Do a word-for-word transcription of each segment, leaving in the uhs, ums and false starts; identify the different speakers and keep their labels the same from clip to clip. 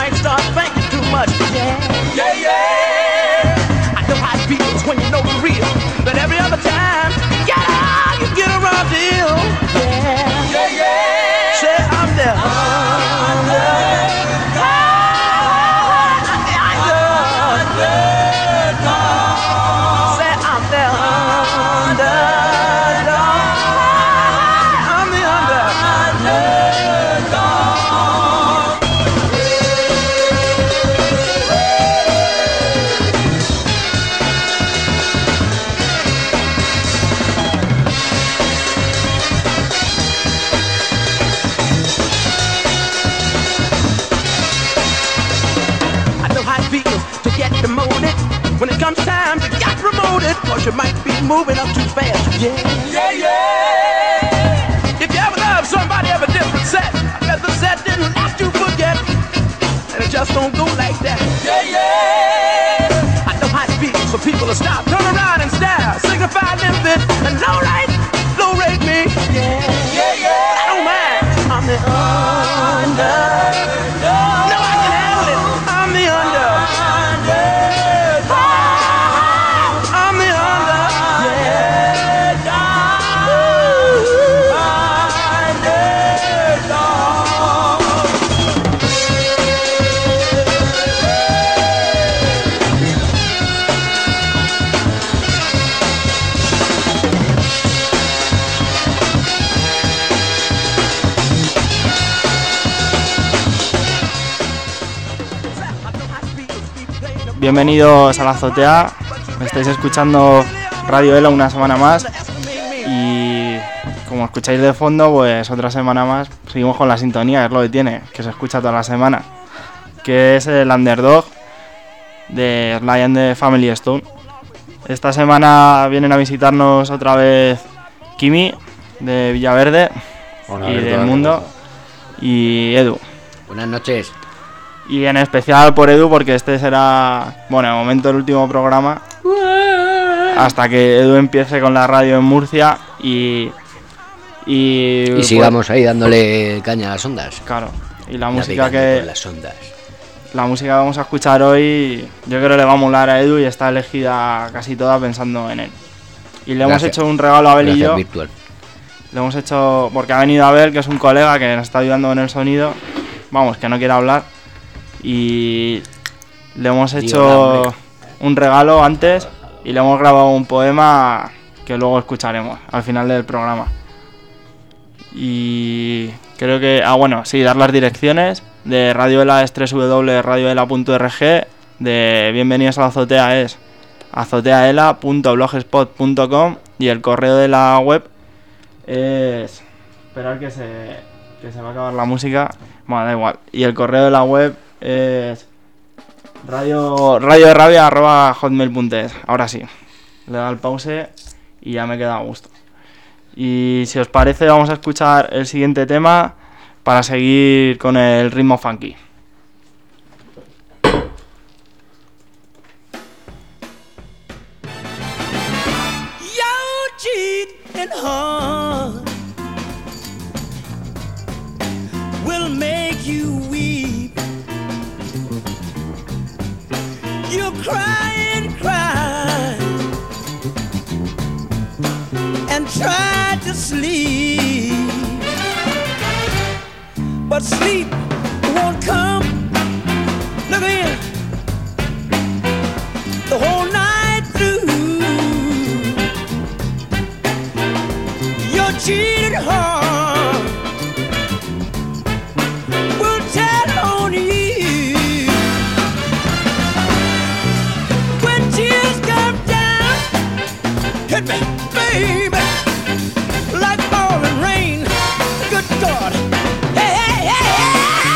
Speaker 1: might start thinking too much. Yeah, yeah, yeah. I know how it feels when you know the real. But every other time, yeah, you get a raw deal. Yeah, yeah, yeah. Say I'm there. Under. When it comes time to get promoted, cause you might be moving up too fast. Yeah, yeah, yeah. If you ever love somebody of a different set, I guess the set didn't let you forget. And it just don't go like that. Yeah, yeah. I know how it feels for people to stop, turn around and stare, signify limit, and low rate, low rate me. Yeah, yeah, yeah. I don't mind. I'm the under. No, I can handle it. I'm the under.
Speaker 2: Bienvenidos a la azotea, me estáis escuchando Radio Ela una semana más y como escucháis de fondo, pues otra semana más seguimos con la sintonía, es lo que tiene, que se escucha toda la semana, que es el Underdog de Sly and the Family Stone. Esta semana vienen a visitarnos otra vez Kimi de Villaverde
Speaker 3: Hola,
Speaker 2: y
Speaker 3: Alberto,
Speaker 2: del Mundo y Edu.
Speaker 3: Buenas noches.
Speaker 2: Y en especial por Edu, porque este será, bueno, de momento el último programa hasta que Edu empiece con la radio en Murcia y y,
Speaker 3: y sigamos pues, ahí dándole caña a las ondas.
Speaker 2: Claro, y la música que
Speaker 3: las ondas.
Speaker 2: La música que vamos a escuchar hoy, yo creo que le va a molar a Edu y está elegida casi toda pensando en él. Y le Gracias. hemos hecho un regalo a Abel Gracias, y yo. Virtual. Le hemos hecho, porque ha venido Abel, que es un colega que nos está ayudando con el sonido. Vamos, que no quiere hablar. Y le hemos hecho Dios, un regalo antes y le hemos grabado un poema que luego escucharemos al final del programa. Y creo que, ah bueno, sí, dar las direcciones de Radio Ela es doble u doble u doble punto radio ela punto org, de Bienvenidos a la azotea es azoteaela punto blogspot punto com y el correo de la web es, esperar que se, que se va a acabar la música, bueno, da igual, y el correo de la web es radio radio de rabia arroba hotmail punto es. Ahora sí, le da el pause y ya me queda a gusto. Y si os parece vamos a escuchar el siguiente tema para seguir con el ritmo funky.
Speaker 1: Will make you weep. You cry and cry and try to sleep, but sleep won't come. Look in the whole night through. Your cheated heart will tell on you. When tears come down, hit me, baby, like falling rain. Good God, hey, hey, hey, hey.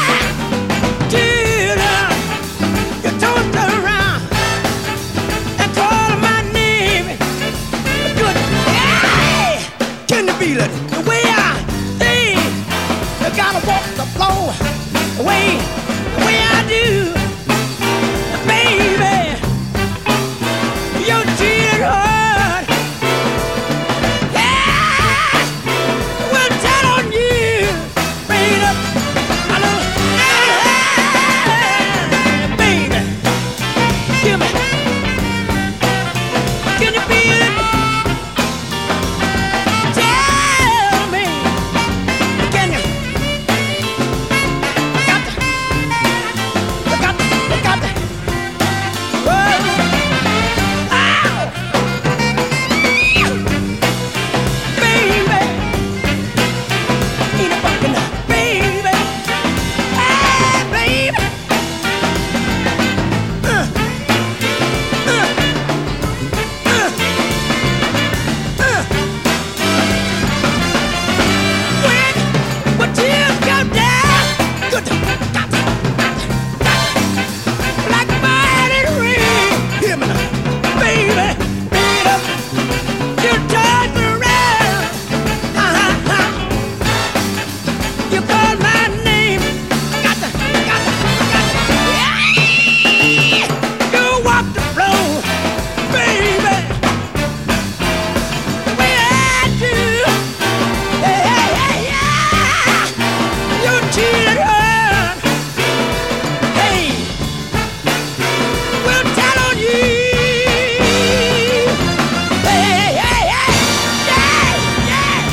Speaker 1: cheated her. Hey, we'll tell on you. Hey, hey, hey, yeah,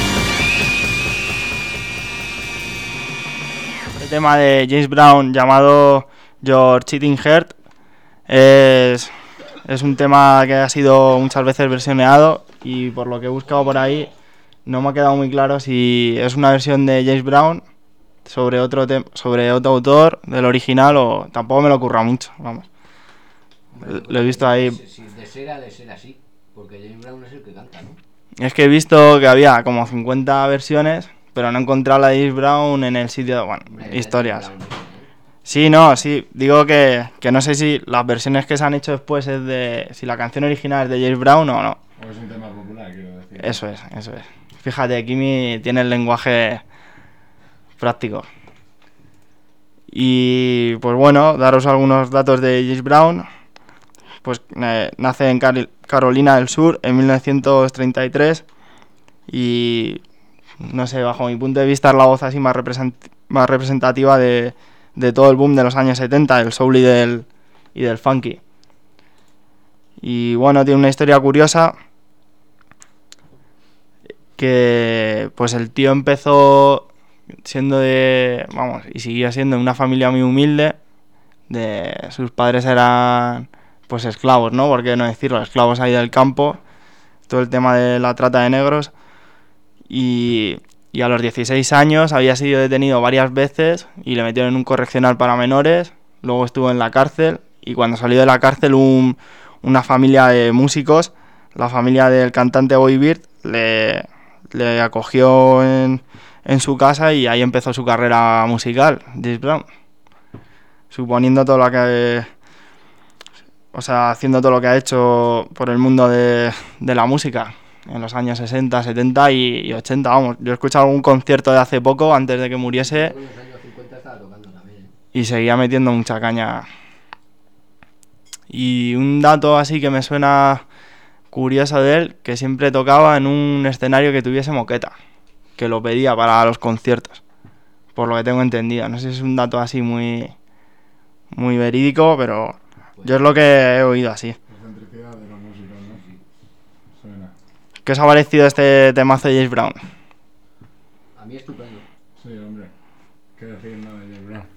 Speaker 1: yeah.
Speaker 2: El tema de James Brown llamado Your Cheating Heart es, es un tema que ha sido muchas veces versioneado y por lo que he buscado por ahí no me ha quedado muy claro si es una versión de James Brown sobre otro te- sobre otro autor del original o tampoco me lo ocurra mucho, vamos.
Speaker 3: Hombre,
Speaker 2: Lo he visto ahí.
Speaker 3: Si de ser ha de ser así, porque James Brown es el que canta, ¿no?
Speaker 2: Es que he visto que había como cincuenta versiones, pero no he encontrado la de James Brown en el sitio, bueno,
Speaker 3: Hombre,
Speaker 2: historias.
Speaker 3: James Brown, ¿no?
Speaker 2: Sí, no, sí, digo que, que no sé si las versiones que se han hecho después es de... si la canción original es de James Brown o no.
Speaker 4: O es un tema popular, quiero decir.
Speaker 2: Eso es, eso es. Fíjate, Kimi tiene el lenguaje práctico. Y pues bueno, daros algunos datos de James Brown. Pues eh, nace en Cari- Carolina del Sur en mil novecientos treinta y tres y no sé, bajo mi punto de vista es la voz así más, represent- más representativa de, de todo el boom de los años setenta, del soul y del, y del funky. Y bueno, tiene una historia curiosa que pues el tío empezó siendo de, vamos, y seguía siendo de una familia muy humilde, de sus padres eran pues esclavos, ¿no? ¿Por qué no decirlo? Esclavos ahí del campo, todo el tema de la trata de negros y, y a los dieciséis años había sido detenido varias veces y le metieron en un correccional para menores, luego estuvo en la cárcel y cuando salió de la cárcel un, una familia de músicos, la familia del cantante Bobby Beard, le, le acogió en, en su casa y ahí empezó su carrera musical, James Brown, suponiendo todo lo que... O sea, haciendo todo lo que ha hecho por el mundo de, de la música en los años sesenta, setenta y, y ochenta, vamos. Yo he escuchado algún concierto de hace poco, antes de que muriese,
Speaker 3: En los años cincuenta estaba tocando también.
Speaker 2: y seguía metiendo mucha caña. Y un dato así que me suena curioso de él, que siempre tocaba en un escenario que tuviese moqueta, que lo pedía para los conciertos, por lo que tengo entendido. No sé si es un dato así muy, muy verídico, pero... yo es lo que he oído así.
Speaker 4: La excentricidad de la música, ¿no? Suena.
Speaker 2: ¿Qué os ha parecido este temazo de James Brown?
Speaker 3: A mí estupendo.
Speaker 4: Sí, hombre. ¿Qué decir nada de James Brown?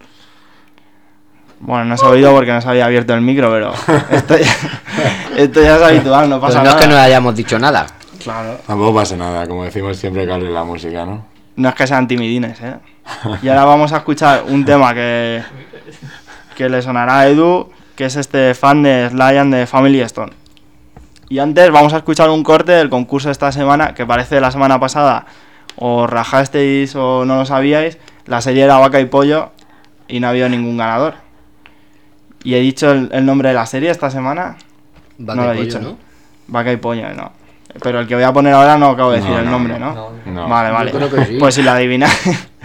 Speaker 2: Bueno, no se ha oído porque no se había abierto el micro, pero esto ya, esto ya es habitual, no pasa
Speaker 3: Pero no
Speaker 2: nada.
Speaker 3: es que no hayamos dicho nada.
Speaker 2: Claro.
Speaker 4: Tampoco pasa nada, como decimos siempre que hable la música, ¿no?
Speaker 2: No es que sean timidines, ¿eh? Y ahora vamos a escuchar un tema que, que le sonará a Edu, que es este fan de Sly and the Family Stone. Y antes vamos a escuchar un corte del concurso de esta semana, que parece la semana pasada o rajasteis o no lo sabíais, la serie era Vaca y Pollo y no ha habido ningún ganador. Y he dicho el, el nombre de la serie esta semana.
Speaker 3: Vaca
Speaker 2: no lo he
Speaker 3: y pollo,
Speaker 2: dicho,
Speaker 3: ¿no?
Speaker 2: Vaca y Pollo, no. Pero el que voy a poner ahora no acabo de decir
Speaker 4: No,
Speaker 2: el
Speaker 4: no,
Speaker 2: nombre, ¿no?
Speaker 3: no,
Speaker 4: no.
Speaker 2: Vale,
Speaker 3: Yo
Speaker 2: vale.
Speaker 3: creo que sí.
Speaker 2: Pues si la adivináis...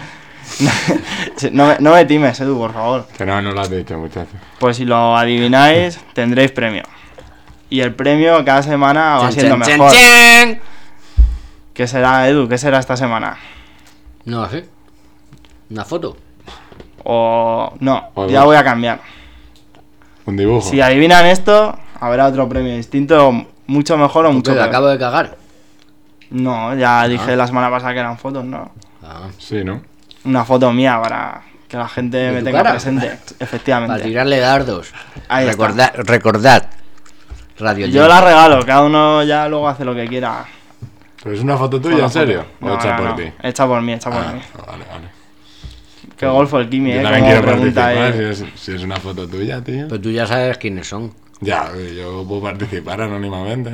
Speaker 2: no, me, no me times, Edu, por favor.
Speaker 4: Que no, no lo has dicho, muchachos.
Speaker 2: Pues si lo adivináis, tendréis premio. Y el premio cada semana va
Speaker 3: Chan,
Speaker 2: siendo
Speaker 3: chan,
Speaker 2: mejor.
Speaker 3: chan, chan.
Speaker 2: ¿Qué será, Edu? ¿Qué será esta semana?
Speaker 3: No sé. Una foto.
Speaker 2: O... no,
Speaker 4: O
Speaker 2: ya
Speaker 4: dos.
Speaker 2: voy a cambiar.
Speaker 4: Un dibujo.
Speaker 2: Si adivinan esto, habrá otro premio distinto, mucho mejor o mucho
Speaker 3: Porque la
Speaker 2: peor.
Speaker 3: acabo de cagar.
Speaker 2: No, ya dije la semana pasada que eran fotos, no.
Speaker 3: Ah,
Speaker 4: Sí, ¿no?
Speaker 2: Una foto mía para que la gente
Speaker 3: ¿De
Speaker 2: me
Speaker 3: tu
Speaker 2: tenga
Speaker 3: cara?
Speaker 2: presente. Efectivamente.
Speaker 3: para tirarle dardos.
Speaker 2: Ahí está.
Speaker 3: recordad, recordad. Radio
Speaker 2: Yo la regalo, cada uno ya luego hace lo que quiera.
Speaker 4: ¿Pero es una foto
Speaker 2: con
Speaker 4: tuya,
Speaker 2: la
Speaker 4: en
Speaker 2: foto.
Speaker 4: serio? ¿O
Speaker 2: No,
Speaker 4: hecha
Speaker 2: no,
Speaker 4: por
Speaker 2: no.
Speaker 4: ti?
Speaker 2: Hecha por mí, hecha por
Speaker 4: Ah,
Speaker 2: mí.
Speaker 4: vale, vale.
Speaker 2: Qué golfo el Kimi,
Speaker 4: Yo
Speaker 2: eh.
Speaker 4: también
Speaker 2: Como
Speaker 4: quiero
Speaker 2: pregunta,
Speaker 4: participar,
Speaker 2: eh.
Speaker 4: si es, si es una foto tuya, tío.
Speaker 3: Pues tú ya sabes quiénes son.
Speaker 4: Ya, yo puedo participar anónimamente, ¿no?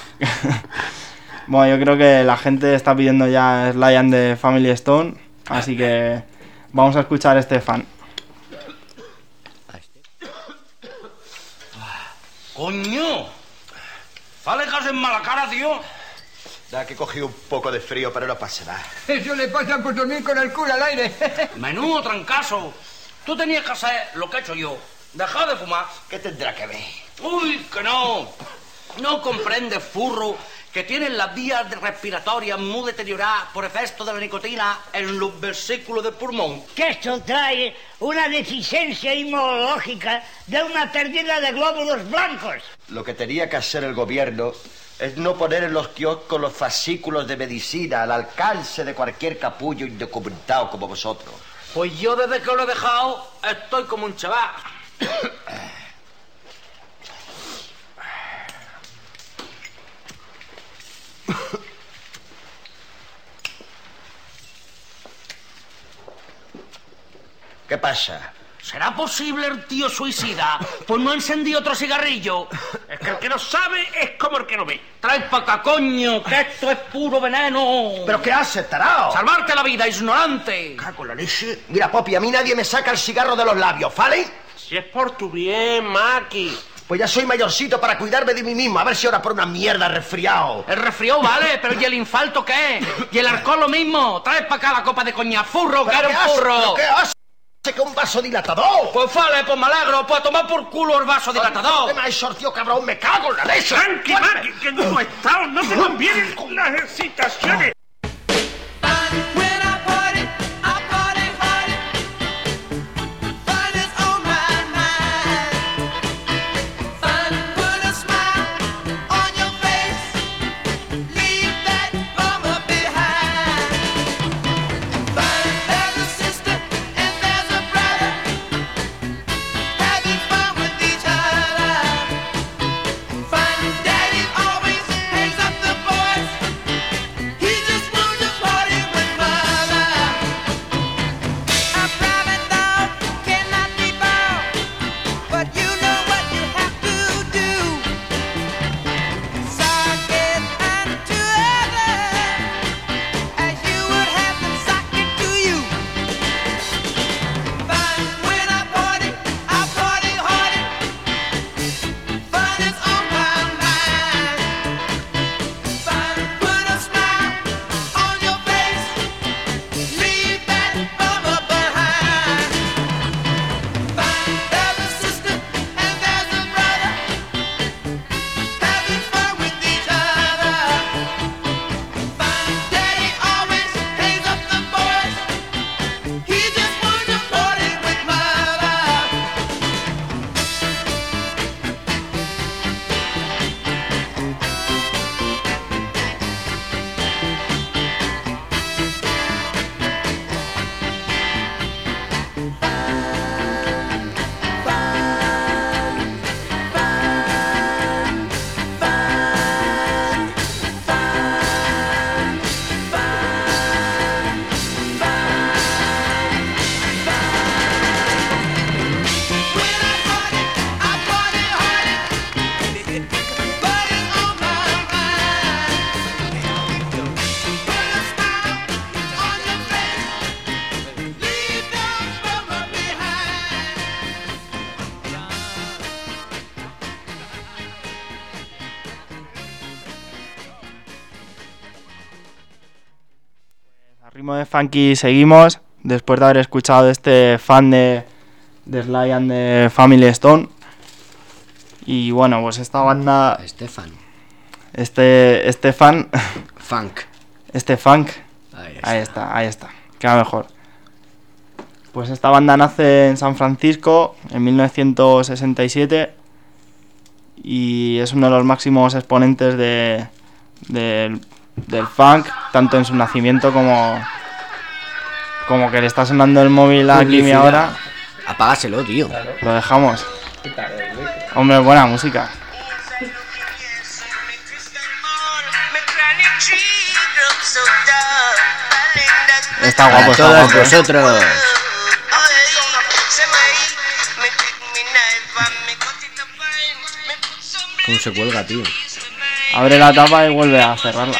Speaker 2: Bueno, yo creo que la gente está pidiendo ya Sly and the Family Stone, así que vamos a escuchar este fan.
Speaker 5: ¡Coño! ¿Sale casi en mala cara, tío?
Speaker 6: Da que cogí un poco de frío, pero no pasa nada.
Speaker 7: Eso le pasa por dormir con el culo al aire.
Speaker 5: Menudo trancazo. Tú tenías que hacer lo que he hecho yo. Dejar de fumar.
Speaker 6: ¿Qué tendrá que ver?
Speaker 5: Uy, que no. No comprendes, furro, que tienen las vías respiratorias muy deterioradas por efecto de la nicotina en los versículos del pulmón.
Speaker 8: Que esto trae una deficiencia inmunológica de una pérdida de glóbulos blancos.
Speaker 6: Lo que tenía que hacer el gobierno es no poner en los kioscos los fascículos de medicina al alcance de cualquier capullo indocumentado como vosotros.
Speaker 5: Pues yo desde que lo he dejado estoy como un chaval.
Speaker 6: ¿Qué pasa?
Speaker 5: ¿Será posible el tío suicida? Pues no encendí otro cigarrillo.
Speaker 9: Es que el que no sabe es como el que no ve.
Speaker 5: Trae pa' acá, coño, que esto es puro veneno.
Speaker 6: ¿Pero qué haces, tarao?
Speaker 5: Salvarte la vida, ignorante.
Speaker 6: Cago en la leche. Mira, Popi, a mí nadie me saca el cigarro de los labios, ¿vale?
Speaker 9: Si es por tu bien, Maki.
Speaker 6: Pues ya soy mayorcito para cuidarme de mí mismo. A ver si ahora por una mierda resfriado.
Speaker 5: El resfriado vale, pero ¿y el infarto qué? ¿Y el alcohol lo mismo? Trae pa' acá la copa de coña. Furro, que era un furro.
Speaker 6: ¿Qué haces? Que un vaso dilatador.
Speaker 5: Pues vale, pues me alegro. Pues tomar por culo el vaso dilatador.
Speaker 6: ¿Qué me has sortido, cabrón? Me cago en la leche.
Speaker 9: Tranqui, Maki, que en tu estado no te convienen con las excitaciones.
Speaker 2: Ritmo de funky seguimos, después de haber escuchado este fan de, de Sly and the Family Stone. Y bueno, pues esta banda...
Speaker 3: Estefan.
Speaker 2: Este, este fan...
Speaker 3: Funk.
Speaker 2: Este funk.
Speaker 3: Ahí está.
Speaker 2: Ahí está, ahí está. Queda mejor. Pues esta banda nace en San Francisco en mil novecientos sesenta y siete y es uno de los máximos exponentes de, de, del funk, tanto en su nacimiento como como que le está sonando el móvil a Kimi ahora.
Speaker 3: Apágaselo, tío.
Speaker 2: Lo dejamos. Hombre, buena música. Está guapo, está
Speaker 3: todos
Speaker 2: guapo.
Speaker 3: vosotros. ¿Cómo se cuelga, tío?
Speaker 2: Abre la tapa y vuelve a cerrarla.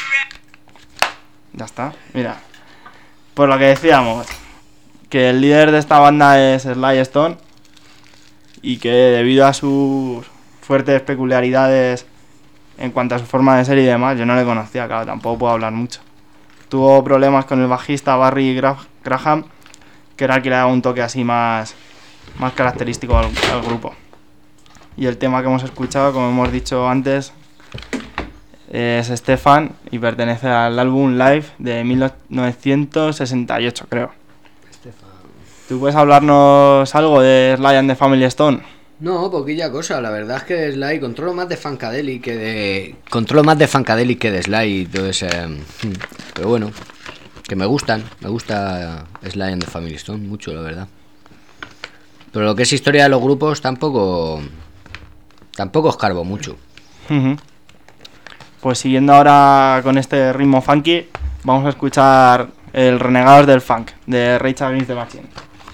Speaker 2: Ya está, mira. Por lo que decíamos, que el líder de esta banda es Sly Stone y que debido a sus fuertes peculiaridades en cuanto a su forma de ser y demás, yo no le conocía, claro, tampoco puedo hablar mucho. Tuvo problemas con el bajista Barry Graham, que era el que le daba un toque así más, más característico al, al grupo. Y el tema que hemos escuchado, como hemos dicho antes, Es Stefan y pertenece al álbum Live de mil novecientos sesenta y ocho, creo.
Speaker 10: Stefan.
Speaker 2: ¿Tú puedes hablarnos algo de Sly and the Family Stone?
Speaker 10: No, poquilla cosa, la verdad es que Sly controlo más de Funkadelic que de... Controlo más de Funkadelic que de Sly y todo ese... Pero bueno, que me gustan, me gusta Sly and the Family Stone mucho, la verdad. Pero lo que es historia de los grupos tampoco... Tampoco escarbo mucho.
Speaker 2: Uh-huh. Pues siguiendo ahora con este ritmo funky, vamos a escuchar el Renegados del Funk de Rage Against the Machine.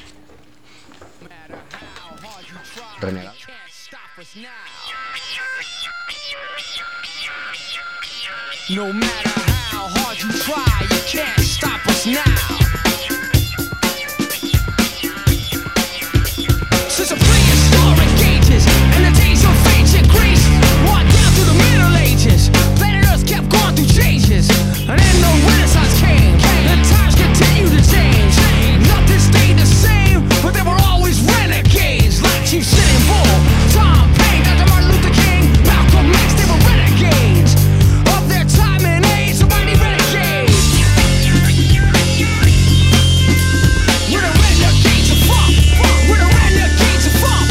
Speaker 10: Renegado.
Speaker 1: No matter how hard you try, you can't stop us now. Since the prehistoric ages and the days of ancient Greece, walked down through the Middle Ages, planet Earth kept going through changes, and then the Renaissance came, and times continue to change. Nothing stayed the same, but there were always renegades, like Chief Sitting Bull, Tom Paine, Doctor Martin Luther King, Malcolm X. They were renegades of their time and age, so mighty renegades. We're the renegades of funk. We're the renegades of funk.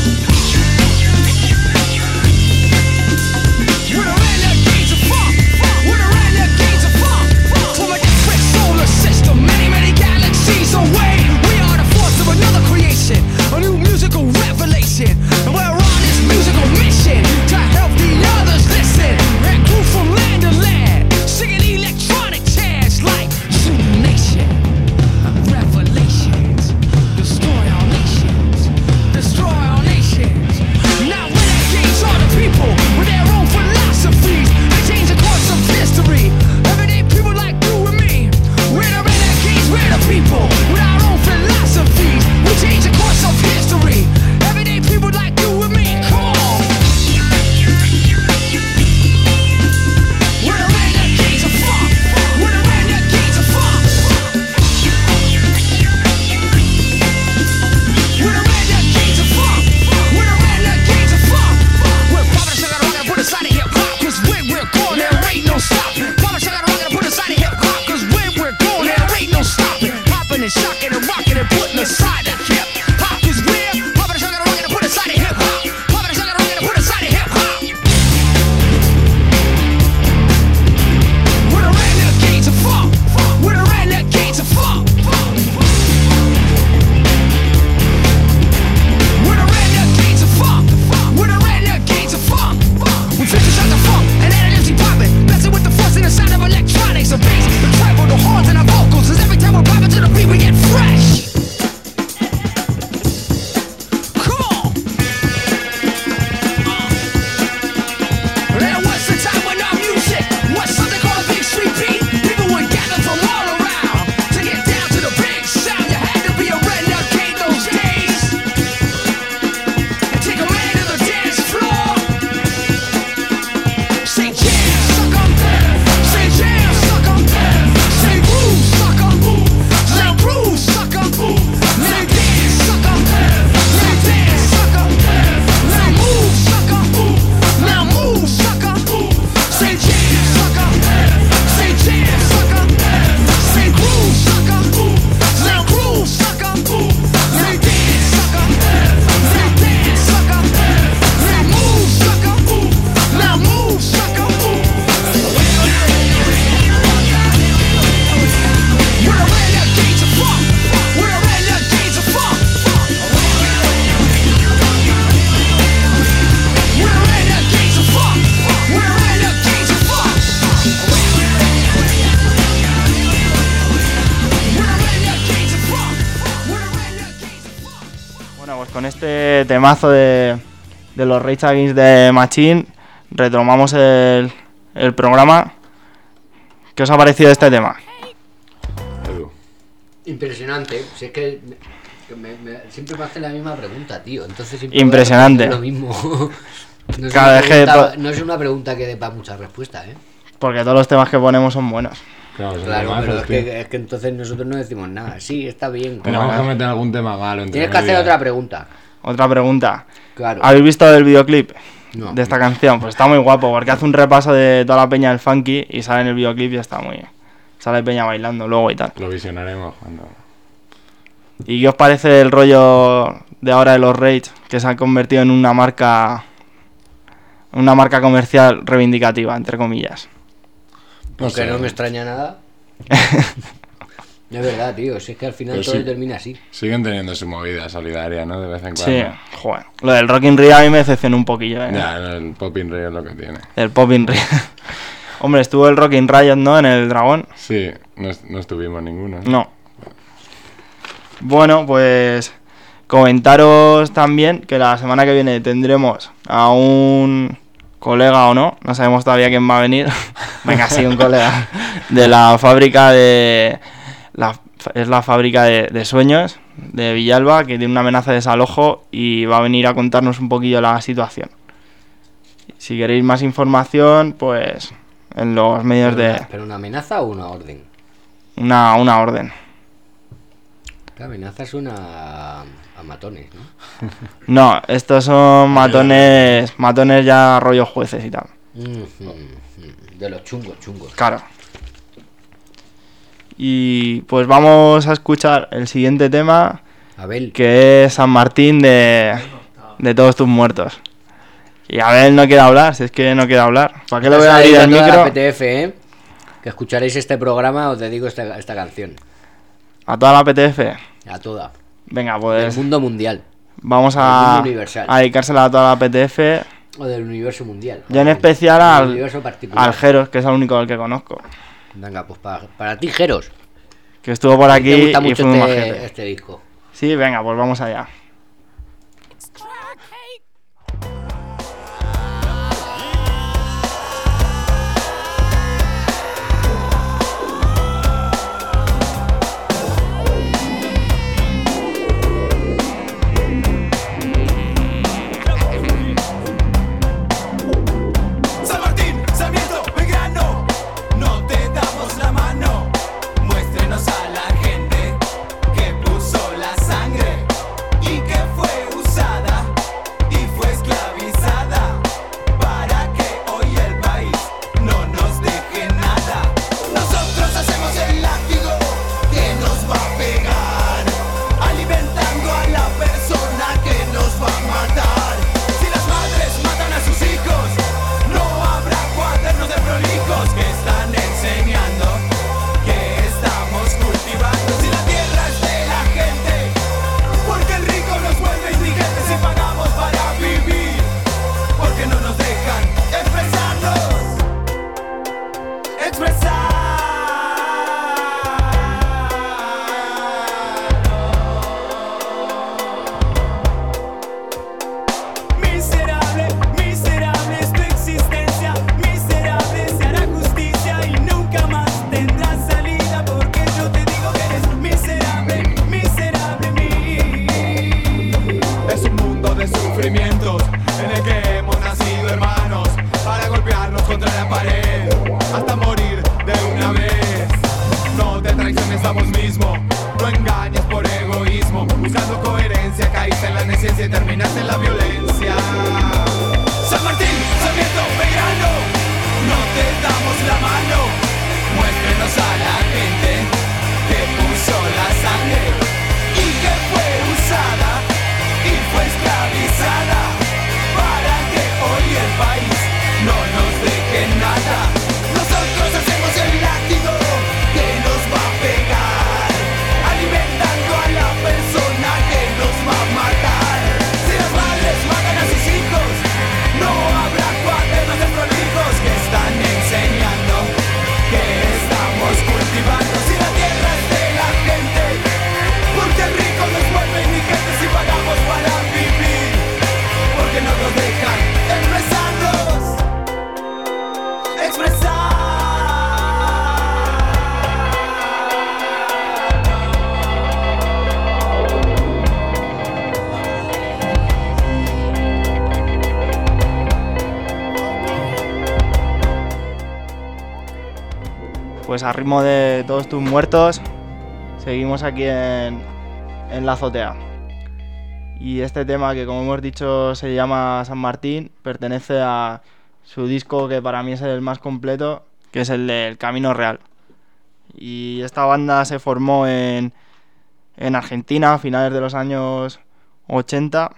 Speaker 1: We're the renegades of funk. We're the renegades of funk. From a different solar system, many, many galaxies away, we are the force of another creation, a new musical revelation, and we're on this musical mission to help the others listen and groove from land to land, singing electronic chants like Zulu Nation, Revelations, destroy all nations, destroy all nations. Now renegades are the people with their own philosophies, they change the course of history. Everyday people like you and me, we're the renegades, we're the people with our own philosophies, we change the course of history. Everyday people like you and me, come on. We're the renegades of funk. We're the renegades of funk. We're the renegades of funk. We're the renegades of funk. We're popping a sugar rock and put aside of hip hop, cause when we're going there ain't no stopping. Popping a sugar rock and put aside of hip hop, cause when we're going there ain't no stopping. Popping and shocking and rocking and putting aside of hip hop, cause we're popping a sugar rock and put aside of hip hop. Popping a sugar rock and put aside of hip hop. We're the renegades of funk. We're the renegades of funk. We're the renegades of funk. We're the renegades of funk. We fifty shots of funk and add an empty popping, messing with the force and the sound of electronics, the bass, the treble, the horns and the vocals. Cause every time we're popping to the beat, we get fresh. Come on. There was a time when our music was something called a big street beat. People would gather from all around to get down to the big sound. You had to be a renegade those days and take a man to the dance floor. Say jam, suck 'em. Say jam, suck 'em. Say groove, suck 'em. Say groove, suck 'em. Say dance, suck 'em. Say dance, suck 'em. Say move, suck 'em. Now move, suck 'em. Say jam, suck 'em. Say jam, suck 'em. Say groove, suck 'em. Now groove, suck 'em. Say dance, suck 'em. Say dance, suck 'em. Say move, suck 'em. Now move, suck 'em. We're the renegades of funk. We're the renegades of funk. We're the renegades of funk. We're the renegades of funk. We're the renegades of funk. We're the renegades of funk.
Speaker 2: Bueno, pues con este temazo de, de los Rage Against the Machine retomamos el, el programa. ¿Qué os ha parecido este tema?
Speaker 4: Edu.
Speaker 10: Impresionante. Si es que, me- que me- me- siempre me hacen la misma pregunta, tío. Entonces siempre
Speaker 2: Impresionante.
Speaker 10: voy a responder lo mismo. No es,
Speaker 2: Claro,
Speaker 10: una
Speaker 2: es que
Speaker 10: pregunta,
Speaker 2: to-
Speaker 10: no es una pregunta que dé para muchas respuestas, ¿eh?
Speaker 2: Porque todos los temas que ponemos son buenos.
Speaker 4: Claro, son
Speaker 10: Claro,
Speaker 4: temazos,
Speaker 10: pero es
Speaker 4: tío.
Speaker 10: que, es que entonces nosotros no decimos nada. Sí, está bien.
Speaker 4: Tenemos
Speaker 2: Bueno,
Speaker 4: que meter algún tema malo entre
Speaker 10: Tienes que hacer
Speaker 4: medias.
Speaker 10: otra pregunta.
Speaker 2: Otra pregunta.
Speaker 10: Claro.
Speaker 2: ¿Habéis visto el videoclip?
Speaker 10: No.
Speaker 2: de esta canción. Pues está muy guapo, porque hace un repaso de toda la peña del funky y sale en el videoclip y está muy... Sale peña bailando luego y tal.
Speaker 11: Lo visionaremos cuando...
Speaker 2: ¿Y qué os parece el rollo de ahora de los Rage, que se han convertido en una marca... Una marca comercial reivindicativa, entre comillas?
Speaker 10: Porque no, sé. no me extraña nada. Es verdad, tío, si es que al final
Speaker 11: Pero
Speaker 10: todo
Speaker 11: sí,
Speaker 10: termina así.
Speaker 11: Siguen teniendo su movida solidaria, ¿no? De vez en cuando.
Speaker 2: Sí, joder. Lo del Rock in Rio a mí me decepcionó un poquillo, ¿eh?
Speaker 11: Ya, el Pop in Rio es lo que tiene.
Speaker 2: El Pop in Rio. Hombre, estuvo el Rock in Riot, ¿no? En el Dragón.
Speaker 11: Sí, no, no estuvimos ninguno.
Speaker 2: No. Bueno, pues... Comentaros también que la semana que viene tendremos a un colega o no, no sabemos todavía quién va a venir. Venga, sí, un colega de la fábrica de... La, es la fábrica de, de sueños de Villalba, que tiene una amenaza de desalojo y va a venir a contarnos un poquillo la situación. Si queréis más información, pues en los medios
Speaker 10: ¿Pero
Speaker 2: de...
Speaker 10: una, ¿Pero una amenaza o una orden?
Speaker 2: Una, una orden.
Speaker 10: La amenaza es una... a matones, ¿no?
Speaker 2: No, estos son matones, matones ya rollo jueces y tal.
Speaker 10: Mm-hmm. De los chungos, chungos.
Speaker 2: Claro. Y pues vamos a escuchar el siguiente tema,
Speaker 10: Abel,
Speaker 2: que es San Martín de, de todos tus muertos. Y Abel no quiere hablar, si es que no quiere hablar. ¿Para qué le voy a abrir el micro?
Speaker 10: La P T F, ¿eh? Que escucharéis este programa, os dedico esta, esta canción.
Speaker 2: ¿A toda la P T F?
Speaker 10: A toda.
Speaker 2: Venga, pues...
Speaker 10: Del mundo mundial.
Speaker 2: Vamos a, a dedicársela a toda la P T F.
Speaker 10: O del universo mundial.
Speaker 2: Yo en especial al, al Jeros, que es el único del que conozco.
Speaker 10: Venga, pues para, para ti, Jeros.
Speaker 2: Que estuvo por aquí
Speaker 10: me gusta
Speaker 2: y
Speaker 10: mucho
Speaker 2: fue un
Speaker 10: este,
Speaker 2: majete.
Speaker 10: este disco.
Speaker 2: Sí, venga, pues vamos allá. Pues a ritmo de todos tus muertos, seguimos aquí en, en la azotea. Y este tema, que como hemos dicho se llama San Martín, pertenece a su disco que para mí es el más completo, que es el del Camino Real. Y esta banda se formó en, en Argentina a finales de los años ochenta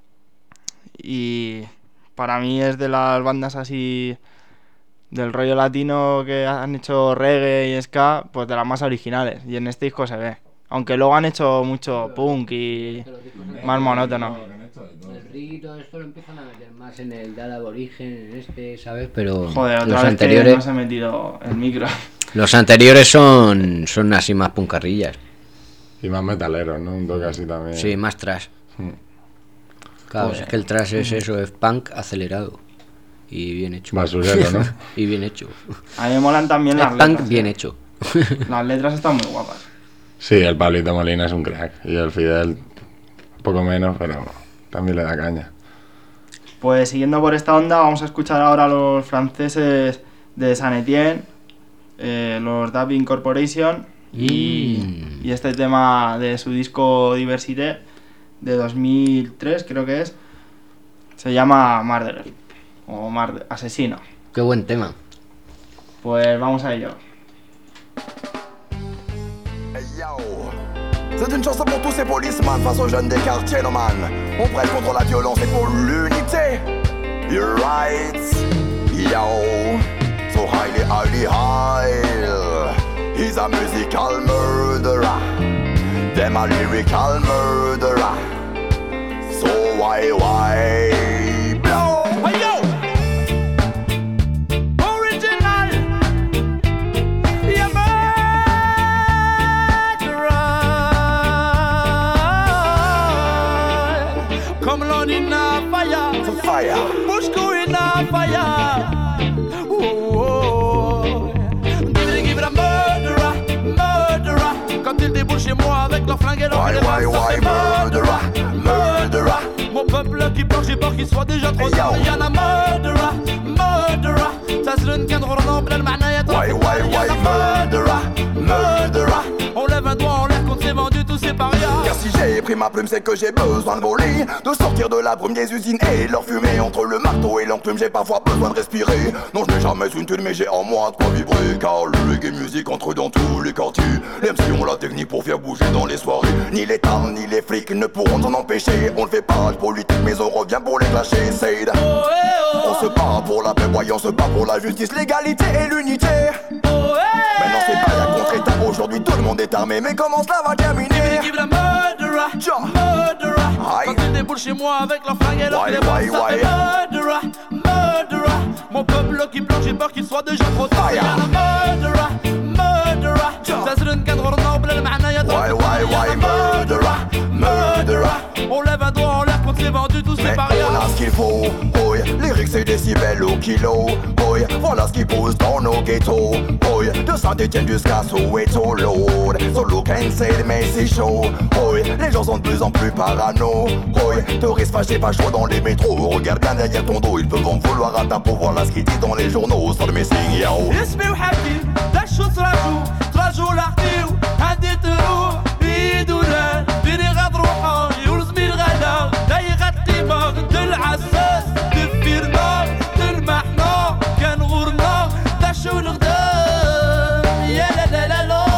Speaker 2: y para mí es de las bandas así del rollo latino que han hecho reggae y ska, pues de las más originales, y en este disco se ve. Aunque luego han hecho mucho punk y más monótono.
Speaker 10: El reggae y todo esto lo empiezan a meter más en el Dada Aborigen, en este, ¿sabes? Pero
Speaker 2: joder, otra
Speaker 10: los
Speaker 2: vez
Speaker 10: anteriores...
Speaker 2: que no se ha metido el micro.
Speaker 10: Los anteriores son, son así más puncarrillas.
Speaker 11: Y más metaleros, ¿no? Un toque así también.
Speaker 10: Sí, más trash.
Speaker 11: Hmm.
Speaker 10: Claro,
Speaker 2: Joder.
Speaker 10: es que el trash es eso, es punk acelerado. Y bien hecho.
Speaker 11: Basurero, ¿no?
Speaker 10: Y bien hecho.
Speaker 2: A mí me molan también
Speaker 10: es
Speaker 2: las
Speaker 10: punk
Speaker 2: letras.
Speaker 10: bien
Speaker 2: ¿eh?
Speaker 10: hecho.
Speaker 2: Las letras están muy guapas.
Speaker 11: Sí, el Pablito Molina es un crack. Y el Fidel, un poco menos, pero también le da caña.
Speaker 2: Pues siguiendo por esta onda, vamos a escuchar ahora a los franceses de Saint Etienne, eh, los Dub Incorporation, y,
Speaker 10: Mm.
Speaker 2: y este tema de su disco Diversité de dos mil tres, creo que es, se llama Murderer, o Mard- Asesino.
Speaker 10: Qué buen tema.
Speaker 2: Pues vamos a ello.
Speaker 1: C'est une chanson pour tous ces policemen face aux jeunes des quartiers, no man. On prêche contre la violence et pour l'unité. You're right, yo. So highly, highly high. He's a musical murderer. Them a lyrical murderer. So why, why blow? Hey yo! Original. Yeah, come on in a fire, fire. Push go in a fire. Oh, oh. They give it a murderer, murderer. Quand ils déboulent chez moi avec leur flingue et leur
Speaker 6: Why, why, why, murderer, murderer.
Speaker 1: Mon peuple qui pleure, j'ai peur qu'il soit déjà trop tard. Y'en a murderer, murderer. تسلن كان غرنا بلا المعنى
Speaker 6: Why, why, why, murderer, murderer.
Speaker 1: On lève un doigt en l'air qu'on s'est vendu tous ces parias.
Speaker 6: Car si j'ai pris ma plume, c'est que j'ai besoin de voler, de sortir de la brume des usines et leur fumée. Entre le marteau et l'enclume, j'ai parfois besoin de respirer. Non, je n'ai jamais une thune, mais j'ai en moi de quoi vibrer. Car le reggae music entre dans tous les quartiers. Les M C ont la technique pour faire bouger dans les soirées. Ni l'État, ni les flics ne pourront s'en empêcher. On ne fait pas de politique, mais on revient pour les clasher. C'est
Speaker 1: Oh, eh, oh.
Speaker 6: on se bat pour la paix, voyons, on se bat pour la justice, l'égalité et l'unité.
Speaker 1: Oh, eh,
Speaker 6: Maintenant c'est pas la contre-état, aujourd'hui tout le monde est armé. Mais comment cela va terminer?
Speaker 1: Give the murderer, murderer. Quand ils déboulent chez moi avec leur flingue et leur
Speaker 6: Why,
Speaker 1: clé,
Speaker 6: why,
Speaker 1: ça
Speaker 6: why?
Speaker 1: fait murderer, murderer. Mon peuple qui pleure, j'ai peur qu'il soit déjà trop tard. Y'en a murderer, murderer. تسرن كان غرنا بلا المعنى يا
Speaker 6: Why, why, why, murderer, murderer.
Speaker 1: On lève un doigt en l'air qu'on s'est vendu tous ces
Speaker 6: Mais
Speaker 1: parias.
Speaker 6: on a ce qu'il faut, boy. Lyrics et décibels au kilo, boy. Voilà ce qui pousse dans nos ghettos, boy. De Saint-Etienne jusqu'à Soweto, Lord. So look and say, mais c'est chaud, boy. Les gens sont de plus en plus parano, boy. Touristes fâchés, pas chaud dans les métros. Regarde bien derrière ton dos, ils peuvent en vouloir à ta peau. Voilà ce qu'ils disent dans les journaux, sur le messing, yo.
Speaker 1: اسمي وحكي ده شو تراجو تراجو لحقيو هدي تروح بيدو لا بيني غاد روحه يولزمي الغلا داي غاد قيمة دل عساس دفيرنا تلمحنا كان غورنا ده شو نغدام يا لا لا لا لا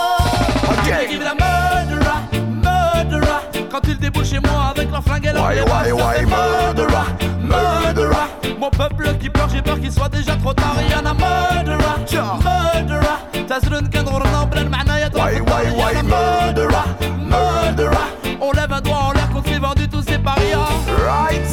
Speaker 1: Give it a murderer, murderer. Quand ils déboulent chez moi avec leur flingue et leur
Speaker 6: Why, why, why, murderer, murderer.
Speaker 1: Mon peuple qui pleure, j'ai peur qu'il soit déjà trop tard. Y'en a murderer, murderer. تسرن كان غرنا بلا المعنى يا
Speaker 6: Why, why, why, murderer, murderer.
Speaker 1: On lève un doigt en l'air qu'on s'est vendu tous ces parias.
Speaker 6: Right.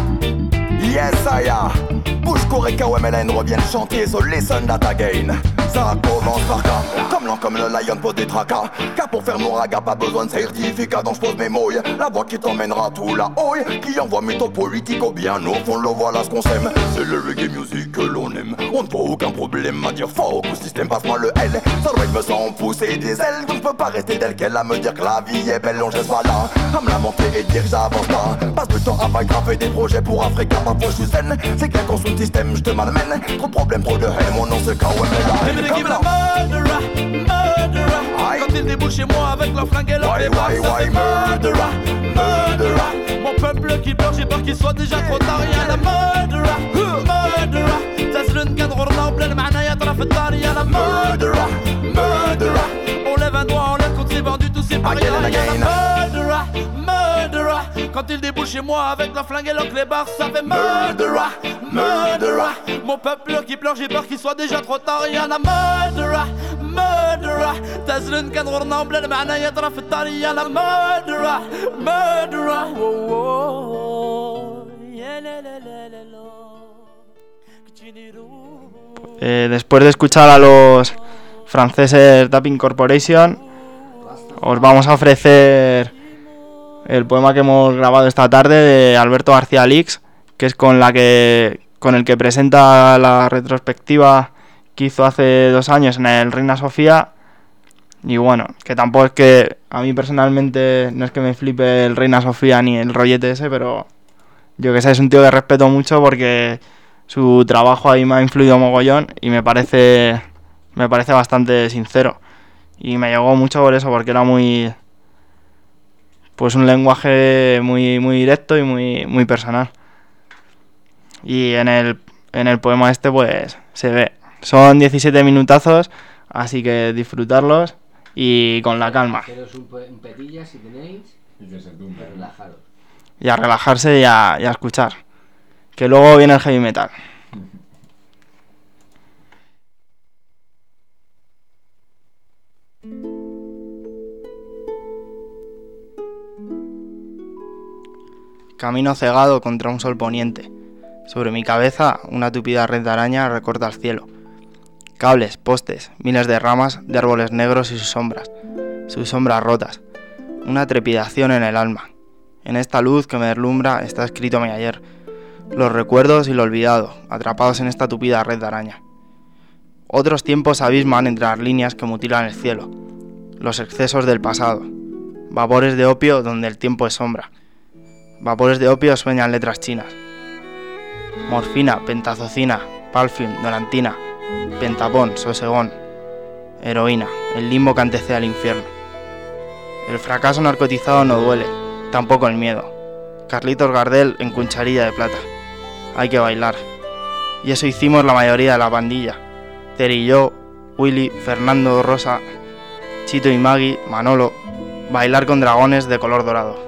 Speaker 6: Yes, I am. Bouche Koreka ou M L N reviennent chanter, so listen that again. ça commence par cas. Comme l'an comme le lion pose des tracas. Car pour faire mon raga, pas besoin de certificat. Donc je pose mes mouilles, la voix qui t'emmènera tout là-haut. Qui envoie méthode politique au bien au fond, le voilà ce qu'on s'aime. C'est le reggae music que l'on aime. On ne voit aucun problème à dire faux au système, passe-moi le L. Ça doit me sent pousser des ailes. Donc je peux pas rester tel quel à me dire que la vie est belle. On je reste pas là, à me lamenter et dire que j'avance pas. Passe du temps à pas graver des projets pour Africa. Parfois je suis zen, c'est clair qu'on sous le système, je te malmène. Trop de problèmes, trop de haine, mon nom c'est K O M L A.
Speaker 1: Give me the murderer, murderer. Quand ils débouchent chez moi avec leur flingue et leur débat, ça fait murderer, murderer. Mon peuple qui pleure, j'ai peur qu'il soit déjà trop tard. Y'a la murderer, murderer. تسلن كنغرنا وبلا المعنى يطرى في الدار. Y'a la murderer, murderer. On lève un doigt en l'air contre les bandits, tous ces parias. Y'a la murderer, murderer. Quand ils débouchent chez moi avec leur flingue et leur clébard, ça fait murderer, murderer. Mon peuple qui pleure, j'ai peur qu'il soit déjà trop tard. Y'a la murderer, murderer. تسلن كنغرنا وبلا المعنى يطرى في الدار. Y'a la murderer, murderer.
Speaker 2: Eh, después de escuchar a los franceses Tapping Corporation, os vamos a ofrecer el poema que hemos grabado esta tarde de Alberto García Lix, que es con la que con el que presenta la retrospectiva que hizo hace dos años en el Reina Sofía. Y bueno, que tampoco es que a mí personalmente no es que me flipe el Reina Sofía ni el rollete ese, pero yo que sé, es un tío que respeto mucho porque su trabajo ahí me ha influido mogollón y me parece me parece bastante sincero. Y me llegó mucho por eso, porque era muy, pues un lenguaje muy muy directo y muy muy personal. Y en el en el poema este pues se ve. Son diecisiete minutazos, así que disfrutarlos y con la calma.
Speaker 3: Haceros un, un petilla si tenéis
Speaker 4: y que se tumbe.
Speaker 3: Relajaros.
Speaker 2: Y a relajarse y a, y a escuchar. Que luego viene el heavy metal. Camino cegado contra un sol poniente. Sobre mi cabeza una tupida red de araña recorta el cielo. Cables, postes, miles de ramas de árboles negros y sus sombras. Sus sombras rotas. Una trepidación en el alma. En esta luz que me deslumbra está escrito mi ayer. Los recuerdos y lo olvidado, atrapados en esta tupida red de araña. Otros tiempos abisman entre las líneas que mutilan el cielo. Los excesos del pasado. Vapores de opio donde el tiempo es sombra. Vapores de opio sueñan letras chinas. Morfina, pentazocina, palfium, dolantina, pentapón, sosegón. Heroína, el limbo que antecede al infierno. El fracaso narcotizado no duele, tampoco el miedo. Carlitos Gardel en cucharilla de plata. Hay que bailar. Y eso hicimos la mayoría de la pandilla. Terry y yo, Willy, Fernando, Rosa, Chito y Maggie, Manolo. Bailar con dragones de color dorado.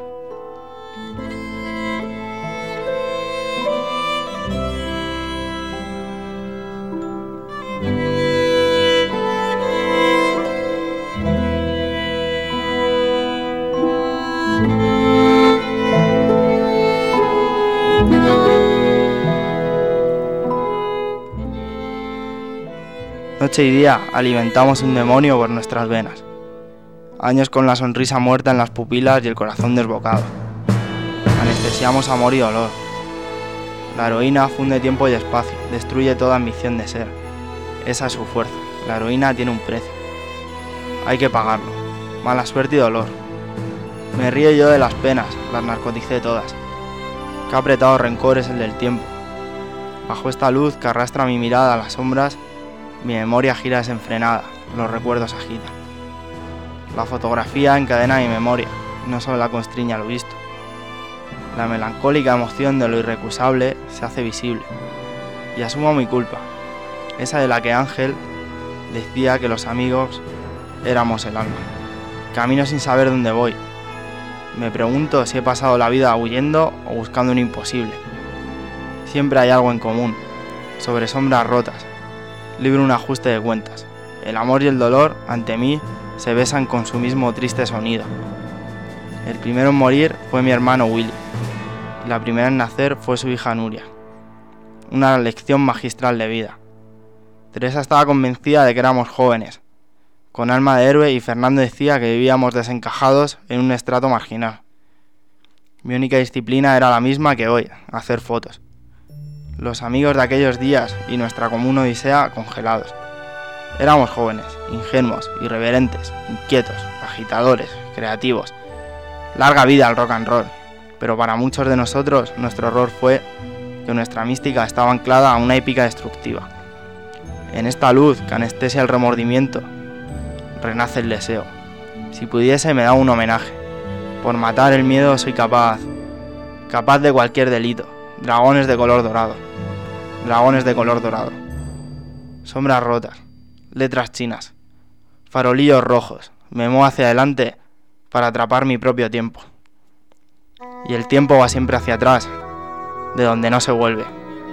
Speaker 2: Noche y día alimentamos un demonio por nuestras venas. Años con la sonrisa muerta en las pupilas y el corazón desbocado. Anestesiamos amor y dolor. La heroína funde tiempo y espacio, destruye toda ambición de ser. Esa es su fuerza. La heroína tiene un precio. Hay que pagarlo. Mala suerte y dolor. Me río yo de las penas, las narcoticé todas. Qué apretado rencor es el del tiempo. Bajo esta luz que arrastra mi mirada a las sombras, mi memoria gira desenfrenada, los recuerdos agitan. La fotografía encadena mi memoria, no solo la constriña a lo visto. La melancólica emoción de lo irrecusable se hace visible. Y asumo mi culpa, esa de la que Ángel decía que los amigos éramos el alma. Camino sin saber dónde voy. Me pregunto si he pasado la vida huyendo o buscando un imposible. Siempre hay algo en común, sobre sombras rotas. Libro un ajuste de cuentas. El amor y el dolor, ante mí, se besan con su mismo triste sonido. El primero en morir fue mi hermano Willy. La primera en nacer fue su hija Nuria. Una lección magistral de vida. Teresa estaba convencida de que éramos jóvenes, con alma de héroe, y Fernando decía que vivíamos desencajados en un estrato marginal. Mi única disciplina era la misma que hoy, hacer fotos. Los amigos de aquellos días y nuestra común odisea congelados. Éramos jóvenes, ingenuos, irreverentes, inquietos, agitadores, creativos. Larga vida al rock and roll, pero para muchos de nosotros nuestro error fue que nuestra mística estaba anclada a una épica destructiva. En esta luz que anestesia el remordimiento, renace el deseo. Si pudiese me da un homenaje. Por matar el miedo soy capaz, capaz de cualquier delito. Dragones de color dorado, dragones de color dorado. Sombras rotas, letras chinas, farolillos rojos. Me muevo hacia adelante para atrapar mi propio tiempo. Y el tiempo va siempre hacia atrás, de donde no se vuelve.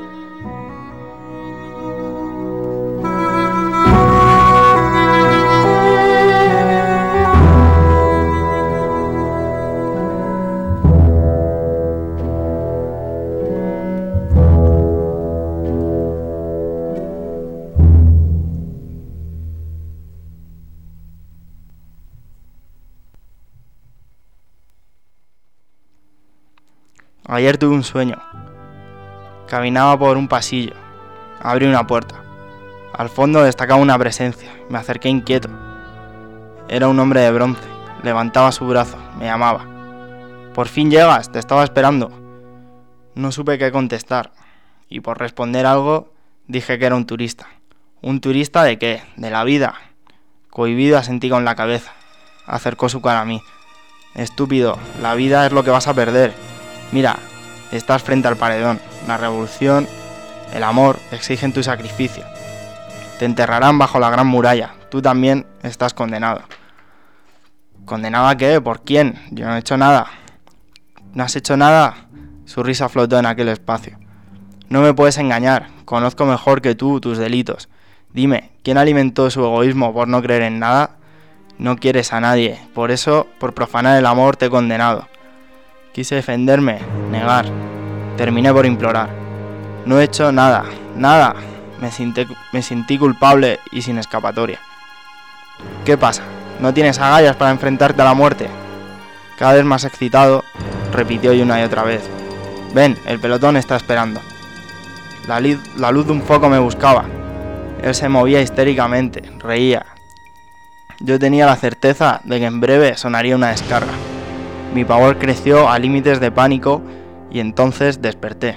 Speaker 2: Ayer tuve un sueño. Caminaba por un pasillo. Abrí una puerta. Al fondo destacaba una presencia. Me acerqué inquieto. Era un hombre de bronce. Levantaba su brazo. Me llamaba. «Por fin llegas, te estaba esperando». No supe qué contestar. Y por responder algo, dije que era un turista. ¿Un turista de qué? De la vida. Cohibido asentí con la cabeza. Acercó su cara a mí. «Estúpido, la vida es lo que vas a perder. Mira, estás frente al paredón. La revolución, el amor, exigen tu sacrificio. Te enterrarán bajo la gran muralla. Tú también estás condenado». ¿Condenado a qué? ¿Por quién? Yo no he hecho nada. ¿No has hecho nada? Su risa flotó en aquel espacio. No me puedes engañar. Conozco mejor que tú tus delitos. Dime, ¿quién alimentó su egoísmo por no creer en nada? No quieres a nadie. Por eso, por profanar el amor, te he condenado. Quise defenderme, negar. Terminé por implorar. No he hecho nada, nada. Me sentí, me sentí culpable y sin escapatoria. ¿Qué pasa? ¿No tienes agallas para enfrentarte a la muerte? Cada vez más excitado, repitió y una y otra vez. Ven, el pelotón está esperando. La, li- la luz de un foco me buscaba. Él se movía histéricamente, reía. Yo tenía la certeza de que en breve sonaría una descarga. Mi pavor creció a límites de pánico y entonces desperté.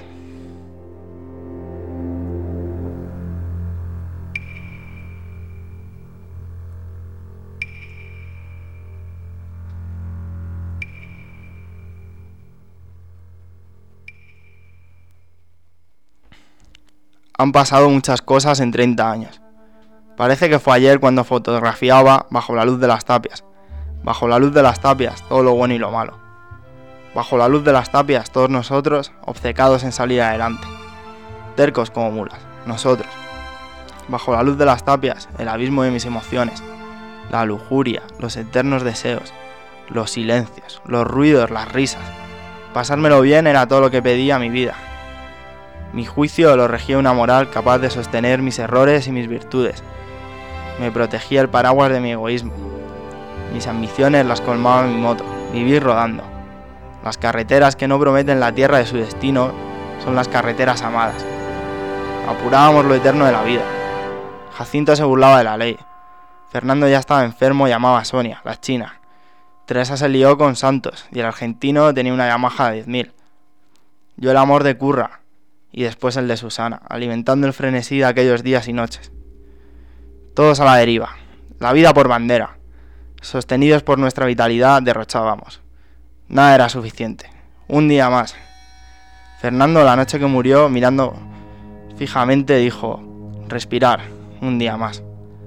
Speaker 2: Han pasado muchas cosas en treinta años. Parece que fue ayer cuando fotografiaba bajo la luz de las tapias. Bajo la luz de las tapias, todo lo bueno y lo malo. Bajo la luz de las tapias, todos nosotros, obcecados en salir adelante. Tercos como mulas, nosotros. Bajo la luz de las tapias, el abismo de mis emociones. La lujuria, los eternos deseos, los silencios, los ruidos, las risas. Pasármelo bien era todo lo que pedía mi vida. Mi juicio lo regía una moral capaz de sostener mis errores y mis virtudes. Me protegía el paraguas de mi egoísmo. Mis ambiciones las colmaba mi moto, vivir rodando. Las carreteras que no prometen la tierra de su destino son las carreteras amadas. Apurábamos lo eterno de la vida. Jacinto se burlaba de la ley. Fernando ya estaba enfermo y llamaba a Sonia, la china. Teresa se lió con Santos y el argentino tenía una Yamaha de diez mil. Yo el amor de Curra y después el de Susana, alimentando el frenesí de aquellos días y noches. Todos a la deriva, la vida por bandera. Sostenidos por nuestra vitalidad, derrochábamos. Nada era suficiente. Un día más. Fernando, la noche que murió, mirando fijamente, dijo: respirar, un día más.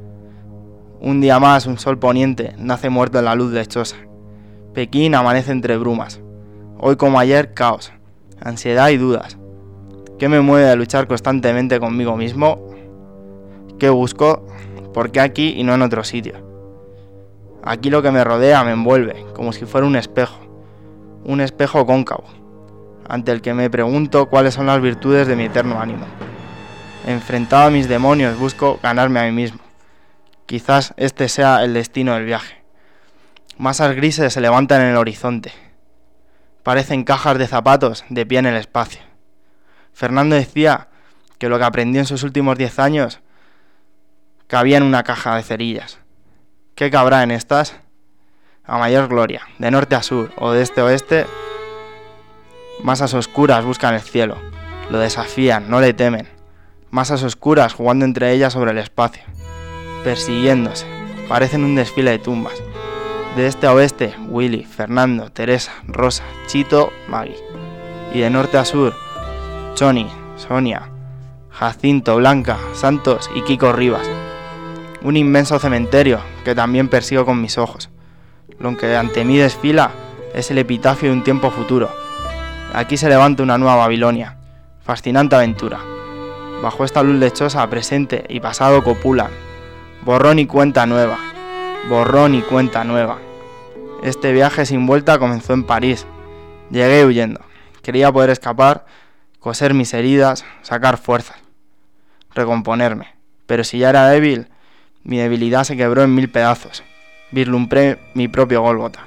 Speaker 2: Un día más, un sol poniente, nace muerto en la luz lechosa. Pekín amanece entre brumas. Hoy como ayer, caos, ansiedad y dudas. ¿Qué me mueve a luchar constantemente conmigo mismo? ¿Qué busco? ¿Por qué aquí y no en otro sitio? Aquí lo que me rodea me envuelve, como si fuera un espejo, un espejo cóncavo, ante el que me pregunto cuáles son las virtudes de mi eterno ánimo. Enfrentado a mis demonios, busco ganarme a mí mismo. Quizás este sea el destino del viaje. Masas grises se levantan en el horizonte. Parecen cajas de zapatos de pie en el espacio. Fernando decía que lo que aprendió en sus últimos diez años cabía en una caja de cerillas. ¿Qué cabrá en estas? A mayor gloria, de norte a sur o de este a oeste, masas oscuras buscan el cielo, lo desafían, no le temen. Masas oscuras jugando entre ellas sobre el espacio, persiguiéndose, parecen un desfile de tumbas. De este a oeste, Willy, Fernando, Teresa, Rosa, Chito, Maggie. Y de norte a sur, Choni, Sonia, Jacinto, Blanca, Santos y Kiko Rivas. Un inmenso cementerio que también persigo con mis ojos. Lo que ante mí desfila es el epitafio de un tiempo futuro. Aquí se levanta una nueva Babilonia, fascinante aventura. Bajo esta luz lechosa, presente y pasado copulan. Borrón y cuenta nueva, borrón y cuenta nueva. Este viaje sin vuelta comenzó en París. Llegué huyendo. Quería poder escapar, coser mis heridas, sacar fuerzas, recomponerme. Pero si ya era débil, mi debilidad se quebró en mil pedazos. Vislumbré mi propio Gólgota.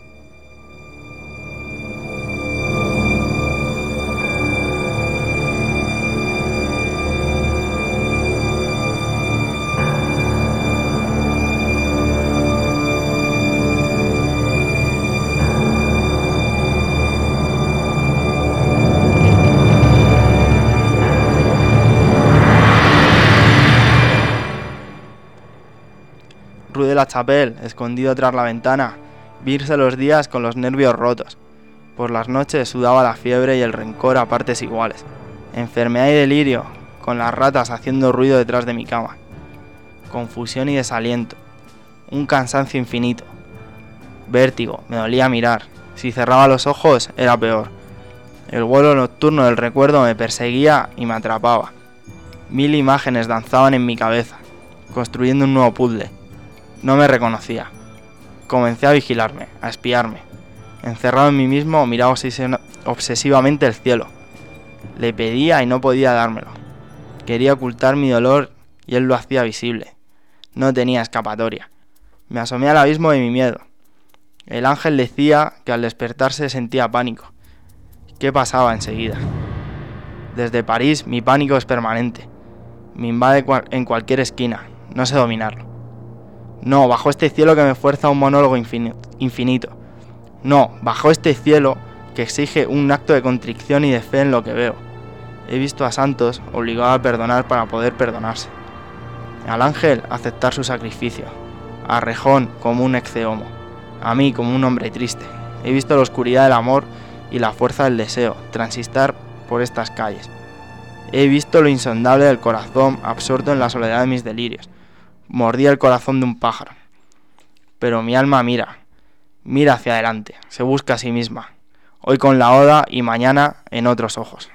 Speaker 2: Rue de la Chapelle, escondido tras la ventana, virse los días con los nervios rotos. Por las noches sudaba la fiebre y el rencor a partes iguales. Enfermedad y delirio, con las ratas haciendo ruido detrás de mi cama. Confusión y desaliento. Un cansancio infinito. Vértigo, me dolía mirar. Si cerraba los ojos, era peor. El vuelo nocturno del recuerdo me perseguía y me atrapaba. Mil imágenes danzaban en mi cabeza, construyendo un nuevo puzzle. No me reconocía. Comencé a vigilarme, a espiarme. Encerrado en mí mismo, miraba obsesivamente el cielo. Le pedía y no podía dármelo. Quería ocultar mi dolor y él lo hacía visible. No tenía escapatoria. Me asomé al abismo de mi miedo. El ángel decía que al despertarse sentía pánico. ¿Qué pasaba enseguida? Desde París mi pánico es permanente. Me invade en cualquier esquina. No sé dominarlo. No, bajo este cielo que me fuerza un monólogo infinito. No, bajo este cielo que exige un acto de contrición y de fe en lo que veo. He visto a Santos obligado a perdonar para poder perdonarse. Al ángel aceptar su sacrificio. A Rejón como un excehomo. A mí como un hombre triste. He visto la oscuridad del amor y la fuerza del deseo transitar por estas calles. He visto lo insondable del corazón absorto en la soledad de mis delirios. Mordía el corazón de un pájaro. Pero mi alma mira, mira hacia adelante, se busca a sí misma, hoy con la oda y mañana en otros ojos.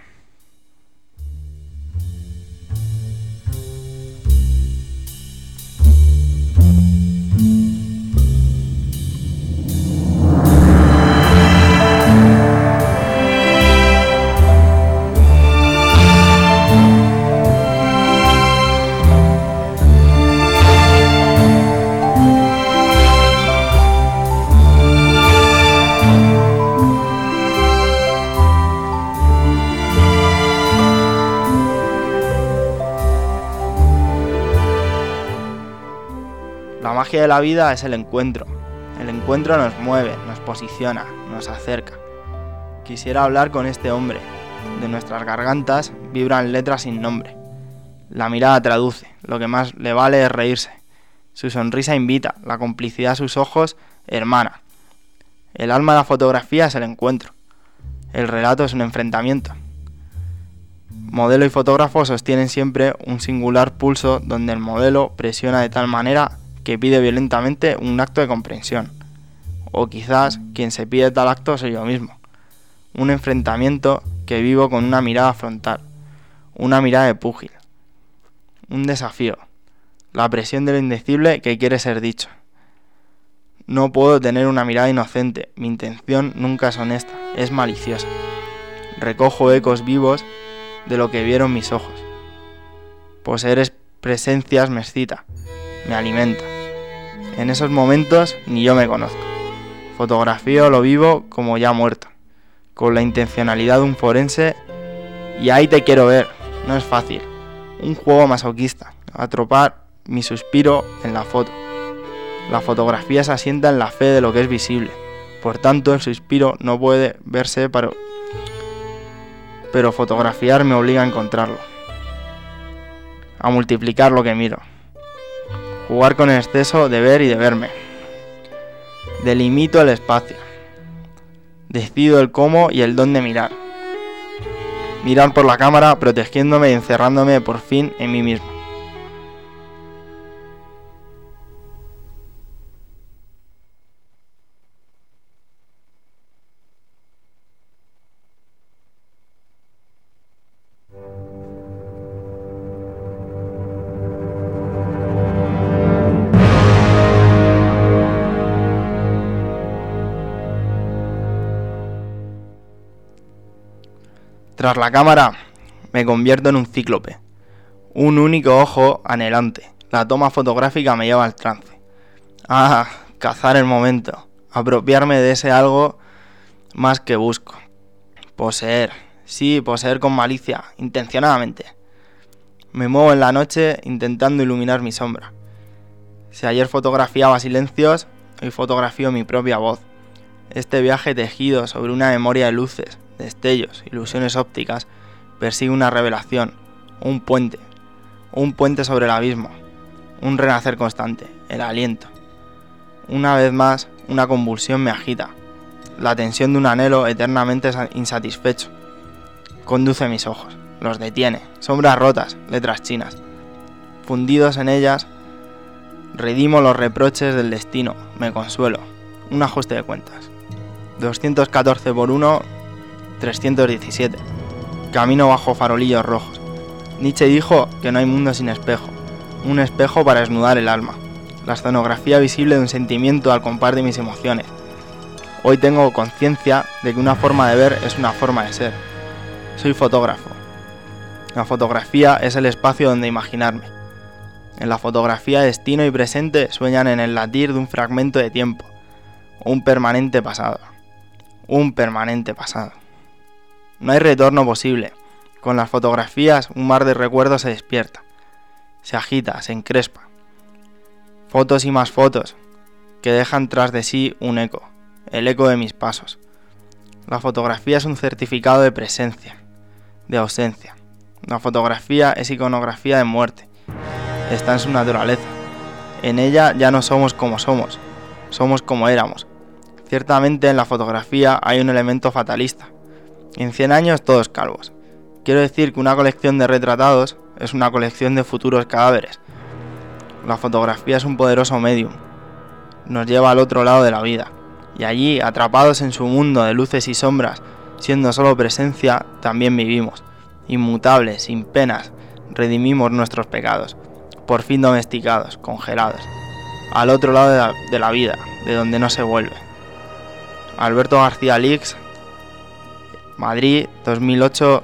Speaker 2: La magia de la vida es el encuentro. El encuentro nos mueve, nos posiciona, nos acerca. Quisiera hablar con este hombre. De nuestras gargantas vibran letras sin nombre. La mirada traduce, lo que más le vale es reírse. Su sonrisa invita, la complicidad de sus ojos hermana. El alma de la fotografía es el encuentro. El relato es un enfrentamiento. Modelo y fotógrafo sostienen siempre un singular pulso donde el modelo presiona de tal manera que pide violentamente un acto de comprensión. O quizás quien se pide tal acto soy yo mismo. Un enfrentamiento que vivo con una mirada frontal, una mirada de púgil. Un desafío, la presión de lo indecible que quiere ser dicho. No puedo tener una mirada inocente, mi intención nunca es honesta, es maliciosa. Recojo ecos vivos de lo que vieron mis ojos. Poseer presencias me excita, me alimenta. En esos momentos ni yo me conozco. Fotografío lo vivo como ya muerto, con la intencionalidad de un forense, y ahí te quiero ver. No es fácil. Un juego masoquista, atropar mi suspiro en la foto. La fotografía se asienta en la fe de lo que es visible. Por tanto, el suspiro no puede verse, pero, pero fotografiar me obliga a encontrarlo, a multiplicar lo que miro, jugar con el exceso de ver y de verme. Delimito el espacio, decido el cómo y el dónde mirar. Mirar por la cámara, protegiéndome y encerrándome por fin en mí mismo. Tras la cámara, me convierto en un cíclope, un único ojo anhelante. La toma fotográfica me lleva al trance. Ah, cazar el momento, apropiarme de ese algo más que busco. Poseer, sí, poseer con malicia, intencionadamente. Me muevo en la noche intentando iluminar mi sombra. Si ayer fotografiaba silencios, hoy fotografío mi propia voz. Este viaje tejido sobre una memoria de luces, destellos, ilusiones ópticas, persigue una revelación, un puente, un puente sobre el abismo, un renacer constante, el aliento. Una vez más, una convulsión me agita, la tensión de un anhelo eternamente insatisfecho. Conduce mis ojos, los detiene, sombras rotas, letras chinas. Fundidos en ellas, redimo los reproches del destino, me consuelo, un ajuste de cuentas. doscientos catorce por uno, trescientos diecisiete. Camino bajo farolillos rojos. Nietzsche dijo que no hay mundo sin espejo. Un espejo para desnudar el alma. La escenografía visible de un sentimiento al compás de mis emociones. Hoy tengo conciencia de que una forma de ver es una forma de ser. Soy fotógrafo. La fotografía es el espacio donde imaginarme. En la fotografía destino y presente sueñan en el latir de un fragmento de tiempo. Un permanente pasado. Un permanente pasado. No hay retorno posible. Con las fotografías un mar de recuerdos se despierta. Se agita, se encrespa. Fotos y más fotos que dejan tras de sí un eco, el eco de mis pasos. La fotografía es un certificado de presencia, de ausencia. La fotografía es iconografía de muerte. Está en su naturaleza. En ella ya no somos como somos, somos como éramos. Ciertamente en la fotografía hay un elemento fatalista. En cien años todos calvos. Quiero decir que una colección de retratados es una colección de futuros cadáveres. La fotografía es un poderoso medium. Nos lleva al otro lado de la vida. Y allí, atrapados en su mundo de luces y sombras, siendo solo presencia, también vivimos. Inmutables, sin penas, redimimos nuestros pecados. Por fin domesticados, congelados. Al otro lado de la, de la vida, de donde no se vuelve. Alberto García Lix, Madrid, dos mil ocho.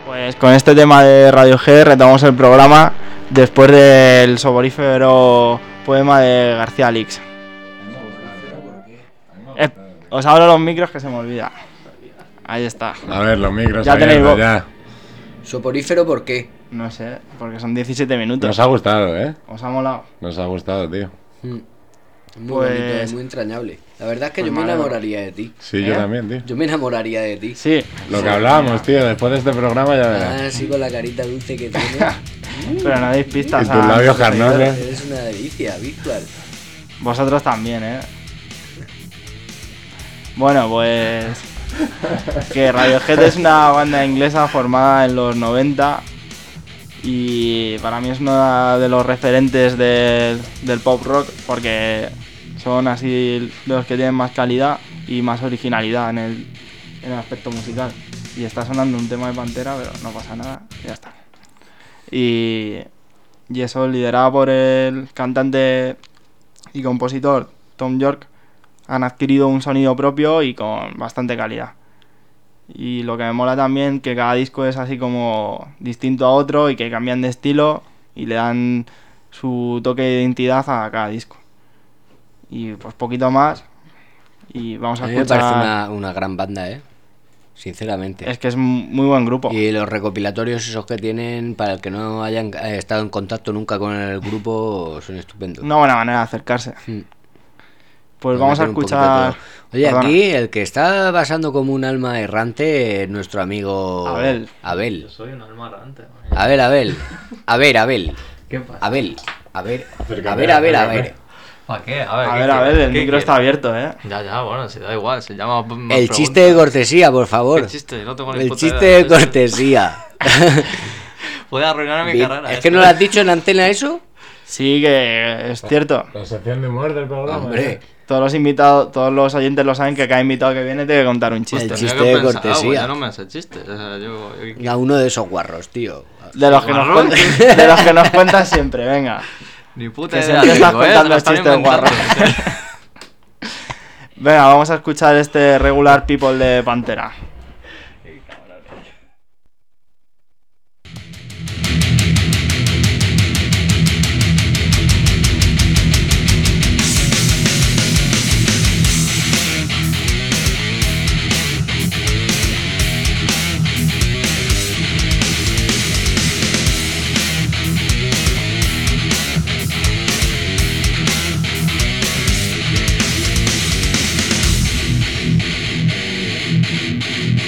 Speaker 2: Pues con este tema de Radiohead retomamos el programa después del soporífero poema de García Lix. Eh, os abro los micros que se me olvida. Ahí está.
Speaker 11: A ver, los micros
Speaker 2: ya tenéis
Speaker 11: abiertos, ya.
Speaker 10: ¿Soporífero por qué?
Speaker 2: No sé, porque son diecisiete minutos.
Speaker 11: Nos ha gustado, ¿eh?
Speaker 2: ¿Os ha molado?
Speaker 11: Nos ha gustado, tío.
Speaker 10: Mm. Muy
Speaker 2: Pues-
Speaker 10: bonito, es muy entrañable. La verdad es que
Speaker 2: Pues
Speaker 10: yo me
Speaker 2: me alegro.
Speaker 10: enamoraría de ti.
Speaker 11: Sí, yo
Speaker 2: ¿Eh?
Speaker 11: también, tío.
Speaker 10: Yo me enamoraría de ti.
Speaker 2: Sí.
Speaker 11: Lo que hablábamos, tío, después de este programa ya verás.
Speaker 10: Ah, sí, con la carita dulce que tienes.
Speaker 2: Pero no deis pistas.
Speaker 11: Y
Speaker 2: a
Speaker 11: tus labios
Speaker 2: nuestros
Speaker 11: carnosos.
Speaker 2: seguidores.
Speaker 10: Eres una delicia, virtual.
Speaker 2: Vosotros también, ¿eh? Bueno, pues... que Radiohead es una banda inglesa formada en los noventa y para mí es uno de los referentes del, del pop rock porque son así los que tienen más calidad y más originalidad en el, en el aspecto musical. Y está sonando un tema de Pantera, pero no pasa nada, ya está. Y, y eso liderado por el cantante y compositor Tom York, han adquirido un sonido propio y con bastante calidad. Y lo que me mola también que cada disco es así como distinto a otro y que cambian de estilo y le dan su toque de identidad a cada disco. Y pues poquito más y vamos a,
Speaker 10: A mí me
Speaker 2: escuchar...
Speaker 10: parece una, una gran banda, ¿eh? Sinceramente.
Speaker 2: Es que es muy buen grupo.
Speaker 10: Y los recopilatorios esos que tienen, para el que no hayan eh, estado en contacto nunca con el grupo, son estupendos.
Speaker 2: Una buena manera de acercarse.
Speaker 10: Mm.
Speaker 2: Pues
Speaker 10: Nos
Speaker 2: vamos a
Speaker 10: meten un poquito
Speaker 2: escuchar...
Speaker 10: de todo. Oye,
Speaker 2: Perdona.
Speaker 10: aquí el que está pasando como un alma errante es nuestro amigo
Speaker 2: Abel.
Speaker 10: Abel.
Speaker 12: Yo soy un alma errante.
Speaker 10: Abel, Abel. A ver, Abel.
Speaker 12: ¿Qué pasa?
Speaker 10: Abel. A ver,
Speaker 11: Acércate,
Speaker 10: a ver, a ver, a
Speaker 11: acércate.
Speaker 10: ver.
Speaker 12: ¿Para qué? A ver,
Speaker 2: A
Speaker 12: ¿qué
Speaker 2: ver, a
Speaker 12: quieres?
Speaker 2: ver, el
Speaker 12: ¿Qué
Speaker 2: micro está
Speaker 12: quieres?
Speaker 2: abierto, ¿eh?
Speaker 12: Ya, ya, bueno, si da igual, se llama. más
Speaker 10: El
Speaker 12: preguntas.
Speaker 10: chiste de cortesía, por favor.
Speaker 12: ¿Qué chiste? No tengo ni
Speaker 10: El
Speaker 12: puta
Speaker 10: chiste
Speaker 12: idea.
Speaker 10: de cortesía.
Speaker 12: Puede arruinar mi
Speaker 10: Vi-
Speaker 12: carrera.
Speaker 10: ¿Es
Speaker 12: esto.
Speaker 10: que no lo has dicho en antena eso?
Speaker 2: Sí, que es cierto.
Speaker 11: La sección de humor del programa.
Speaker 10: Hombre.
Speaker 11: ¿eh?
Speaker 2: Todos los invitados, todos los oyentes lo saben que cada invitado que viene tiene que contar un chiste.
Speaker 10: El
Speaker 12: Tenía
Speaker 10: chiste
Speaker 12: que
Speaker 10: de
Speaker 12: pensar,
Speaker 10: cortesía.
Speaker 12: pues ya no me hace chiste. O sea, yo, yo-
Speaker 10: A uno de esos guarros, tío.
Speaker 2: De los que nos
Speaker 12: ¿Guarrón?
Speaker 2: cuentas, de los que nos cuentas siempre, venga.
Speaker 12: Ni puta
Speaker 2: Que
Speaker 12: idea.
Speaker 2: siempre estás
Speaker 12: digo, ¿eh?
Speaker 2: contando
Speaker 12: Se lo están
Speaker 2: chistes
Speaker 12: inventando.
Speaker 2: guarros. Venga, vamos a escuchar este Regular People de Pantera.
Speaker 13: Thank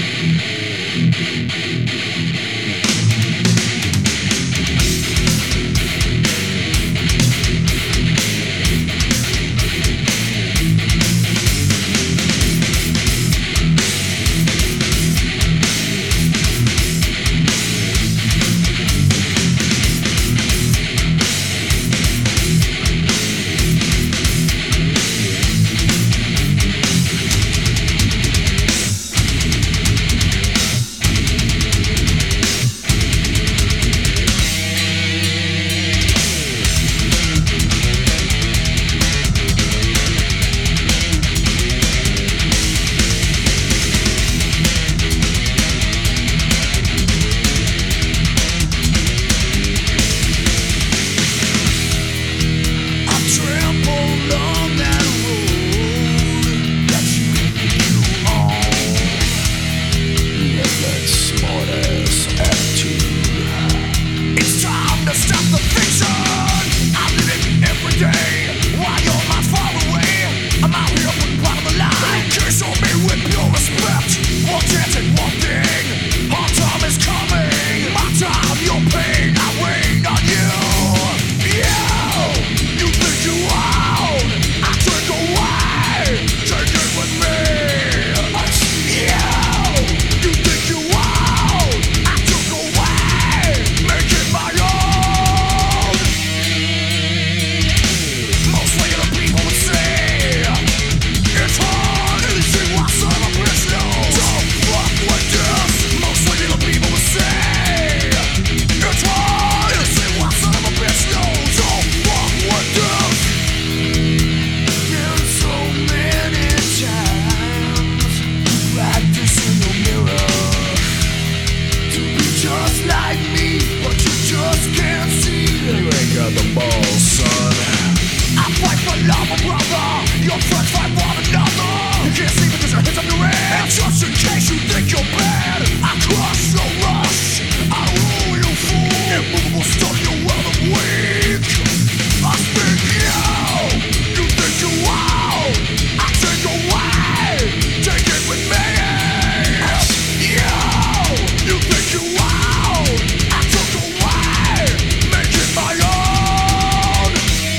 Speaker 13: got the balls, son. I fight for love, brother. Your friends fight one another. You can't see because your hands on your ass. Just in case you think you're bad, I crush your rush. I rule you fool. Immovable stuff, you're well and weak. I speak you. You think you out. I take away. Take it with me. You. You think you out. I took away. Make it my own.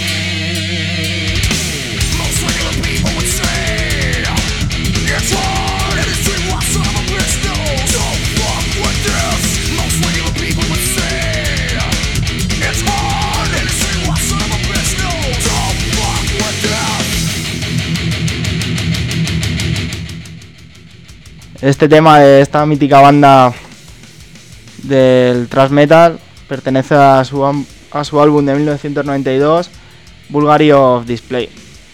Speaker 13: Most regular people would say it's hard. And it's true, what son of a bitch knows. Don't fuck with this. Most regular people would say it's hard. And it's true, what son of a bitch knows. Don't fuck with this.
Speaker 2: Este tema de esta mítica banda del thrash metal pertenece a su, am- a su álbum de mil novecientos noventa y dos, Vulgary of Display.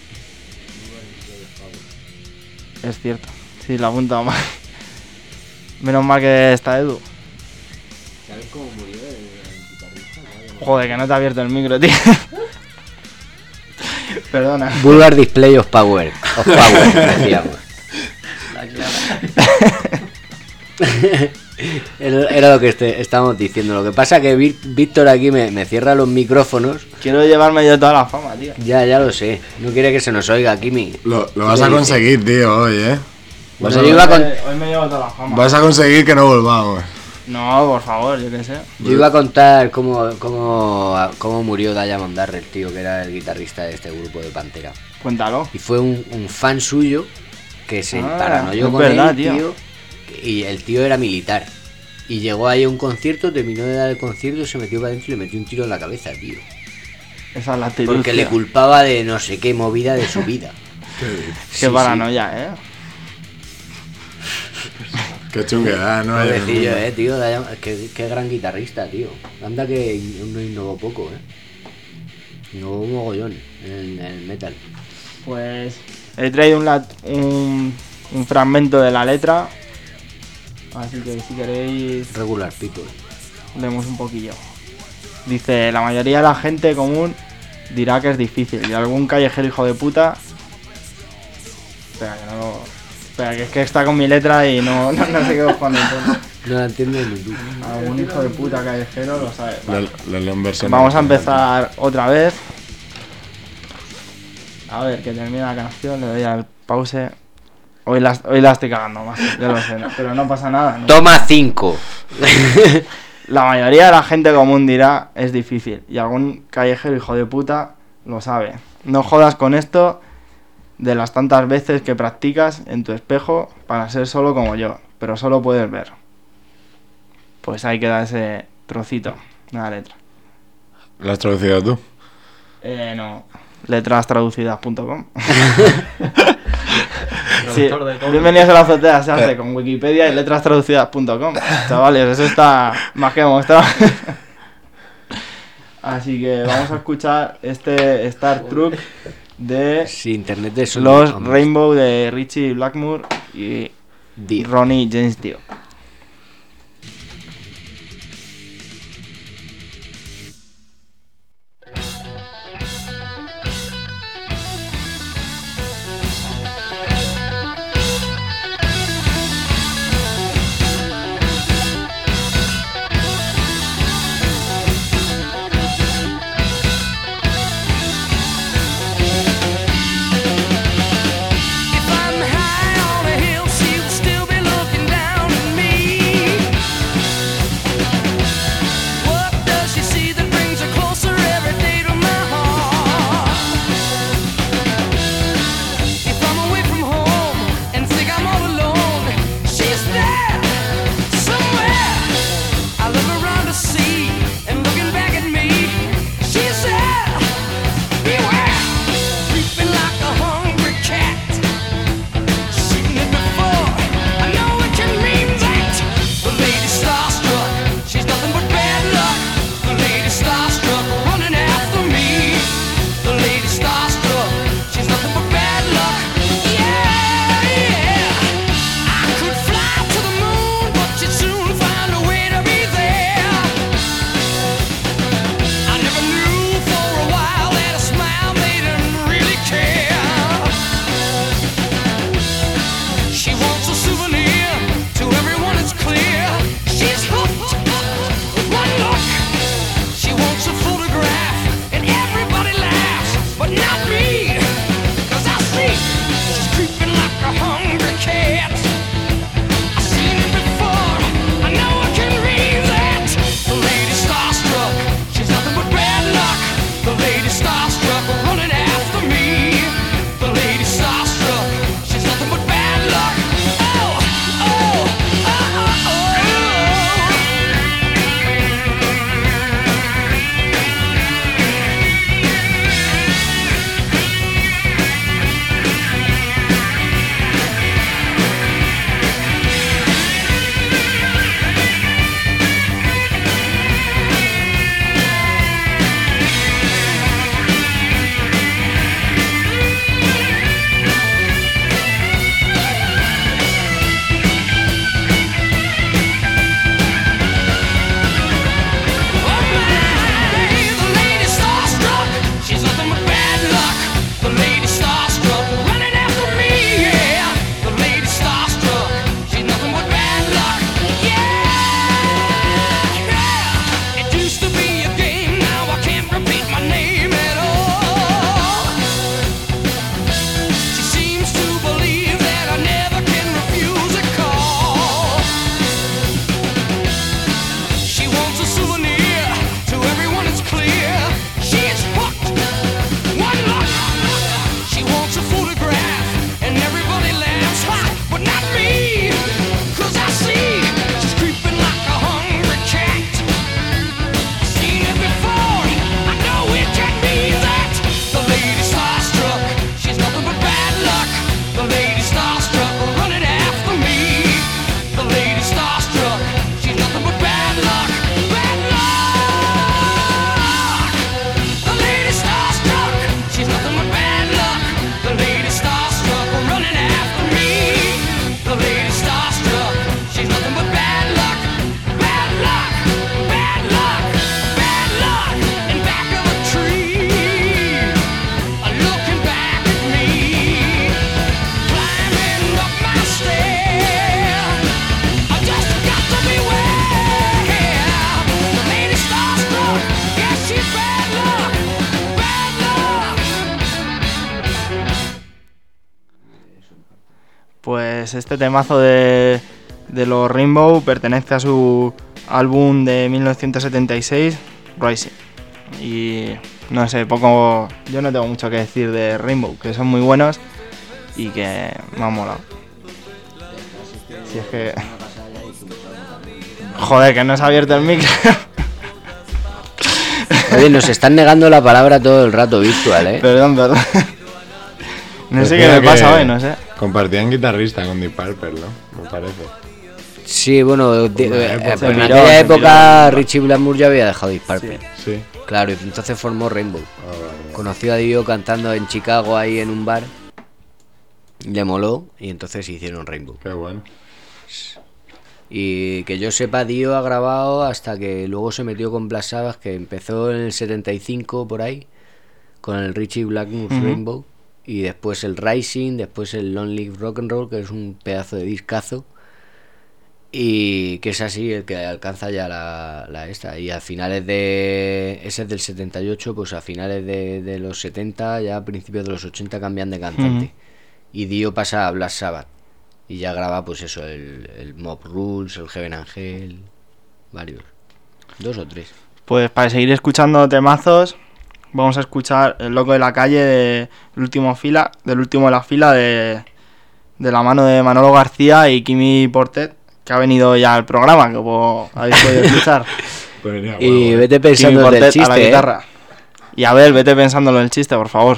Speaker 2: Es cierto, sí, la apunta mal. Menos mal que está Edu.
Speaker 10: ¿Sabes cómo murió el guitarrista?
Speaker 2: Joder, que no te ha abierto el micro, tío. Perdona.
Speaker 10: Vulgar Display of Power. Of Power, decíamos. Era era lo que este, estábamos diciendo. Lo que pasa que Ví- Víctor aquí me, me cierra los micrófonos.
Speaker 2: Quiero llevarme yo toda la fama, tío.
Speaker 10: Ya, ya lo sé. No quiere que se nos oiga, Kimi.
Speaker 11: Lo, lo vas a conseguir, tío, hoy, eh. Vas
Speaker 10: Bueno,
Speaker 11: a,
Speaker 10: yo iba con-
Speaker 2: Hoy me llevo toda la fama.
Speaker 11: vas a conseguir que no volvamos.
Speaker 2: No, por favor, yo qué sé.
Speaker 10: Yo iba a contar cómo, cómo, cómo murió Diamond Darrell, tío, que era el guitarrista de este grupo de Pantera.
Speaker 2: Cuéntalo.
Speaker 10: Y fue un, un fan suyo que se
Speaker 2: Ah,
Speaker 10: paranoió
Speaker 2: es
Speaker 10: con
Speaker 2: verdad,
Speaker 10: él,
Speaker 2: tío.
Speaker 10: tío. Y el tío era militar. Y llegó ahí a un concierto, terminó de dar el concierto, se metió para adentro y le metió un tiro en la cabeza, tío.
Speaker 2: Esa es la actitud.
Speaker 10: Porque le
Speaker 2: tío.
Speaker 10: culpaba de no sé qué movida de su vida.
Speaker 2: Qué
Speaker 10: Sí,
Speaker 2: paranoia, eh.
Speaker 11: Qué chunguedad, ¿no?
Speaker 10: Pobrecillo, eh, tío. Diamond- Qué, qué gran guitarrista, tío. Anda que in- no innovó poco, eh. Innovó un mogollón en el, en el metal.
Speaker 2: Pues he traído un, lat- un, un fragmento de la letra. Así que si queréis
Speaker 10: Regular people.
Speaker 2: leemos un poquillo. Dice, la mayoría de la gente común dirá que es difícil. Y algún callejero hijo de puta... Espera, que no lo... Espera, que es que está con mi letra y no, no, no sé qué cojones.
Speaker 10: No la entiendo ni tú.
Speaker 2: Algún hijo de puta callejero lo sabe. Vale.
Speaker 11: Lo- lo leo en versión
Speaker 2: Vamos a
Speaker 11: original.
Speaker 2: empezar otra vez. A ver, que termine la canción, le doy al pause. Hoy la, hoy la estoy cagando más, ya lo sé, ¿no? Pero no pasa nada. ¿no?
Speaker 10: Toma cinco.
Speaker 2: La mayoría de la gente común dirá es difícil. Y algún callejero hijo de puta lo sabe. No jodas con esto de las tantas veces que practicas en tu espejo para ser solo como yo. Pero solo puedes ver. Pues ahí queda ese trocito de la letra.
Speaker 11: ¿Lo has traducido tú?
Speaker 2: Eh, no. letras traducidas punto com. Sí, bienvenidos a la azotea, se hace con Wikipedia y letras traducidas punto com. Chavales, eso está más que demostrado. Así que vamos a escuchar este Star Trek de
Speaker 10: sí, internet de eso,
Speaker 2: los
Speaker 10: vamos.
Speaker 2: Rainbow de Richie Blackmore y
Speaker 10: Di.
Speaker 2: Ronnie James Dio.
Speaker 1: If I'm high on a hill, she will still be looking down at me.
Speaker 2: Pues este temazo de, de los Rainbow pertenece a su álbum de mil novecientos setenta y seis, Rising. Y no sé, poco, yo no tengo mucho que decir de Rainbow, que son muy buenos y que me han molado. Si es que... Joder, que no se ha abierto el micro.
Speaker 10: Oye, nos están negando la palabra todo el rato virtual, ¿eh?
Speaker 2: Perdón, perdón. No sé
Speaker 11: Decía
Speaker 2: qué me pasa
Speaker 11: que
Speaker 2: hoy, no sé.
Speaker 11: Compartían guitarrista con Deep Purple, ¿no? Me parece.
Speaker 10: Sí, bueno, de,
Speaker 11: Una
Speaker 10: eh,
Speaker 11: época.
Speaker 10: en
Speaker 11: Se piró,
Speaker 10: aquella
Speaker 11: se
Speaker 10: época
Speaker 11: piró.
Speaker 10: Richie Blackmore ya había dejado Deep Purple.
Speaker 11: Sí. Sí.
Speaker 10: Claro, y entonces formó Rainbow. Conoció a Dio cantando en Chicago ahí en un bar. Le moló y entonces hicieron Rainbow.
Speaker 11: Qué bueno.
Speaker 10: Y que yo sepa, Dio ha grabado hasta que luego se metió con Black Sabbath, que empezó en el setenta y cinco por ahí, con el Richie Blackmore
Speaker 2: Ujú.
Speaker 10: Rainbow, y después el Rising, después el Long Live Rock and Roll, que es un pedazo de discazo, y que es así el que alcanza ya la, la esta. Y a finales de... ese es del setenta y ocho, pues a finales de, de los setenta, ya a principios de los ochenta cambian de cantante.
Speaker 2: Ujú.
Speaker 10: Y Dio pasa a Black Sabbath. Y ya graba pues eso, el, el Mob Rules, el Heaven Angel, varios. Dos o tres.
Speaker 2: Pues para seguir escuchando temazos, vamos a escuchar El Loco de la Calle de el último fila, del último de la fila de, de la mano de Manolo García y Kimi Portet, que ha venido ya al programa, como habéis podido escuchar.
Speaker 10: Y vete pensando
Speaker 2: Kimi
Speaker 10: en el
Speaker 2: Portet a la
Speaker 10: chiste, ¿eh?
Speaker 2: guitarra. Y a ver, vete pensándolo en el chiste, por favor.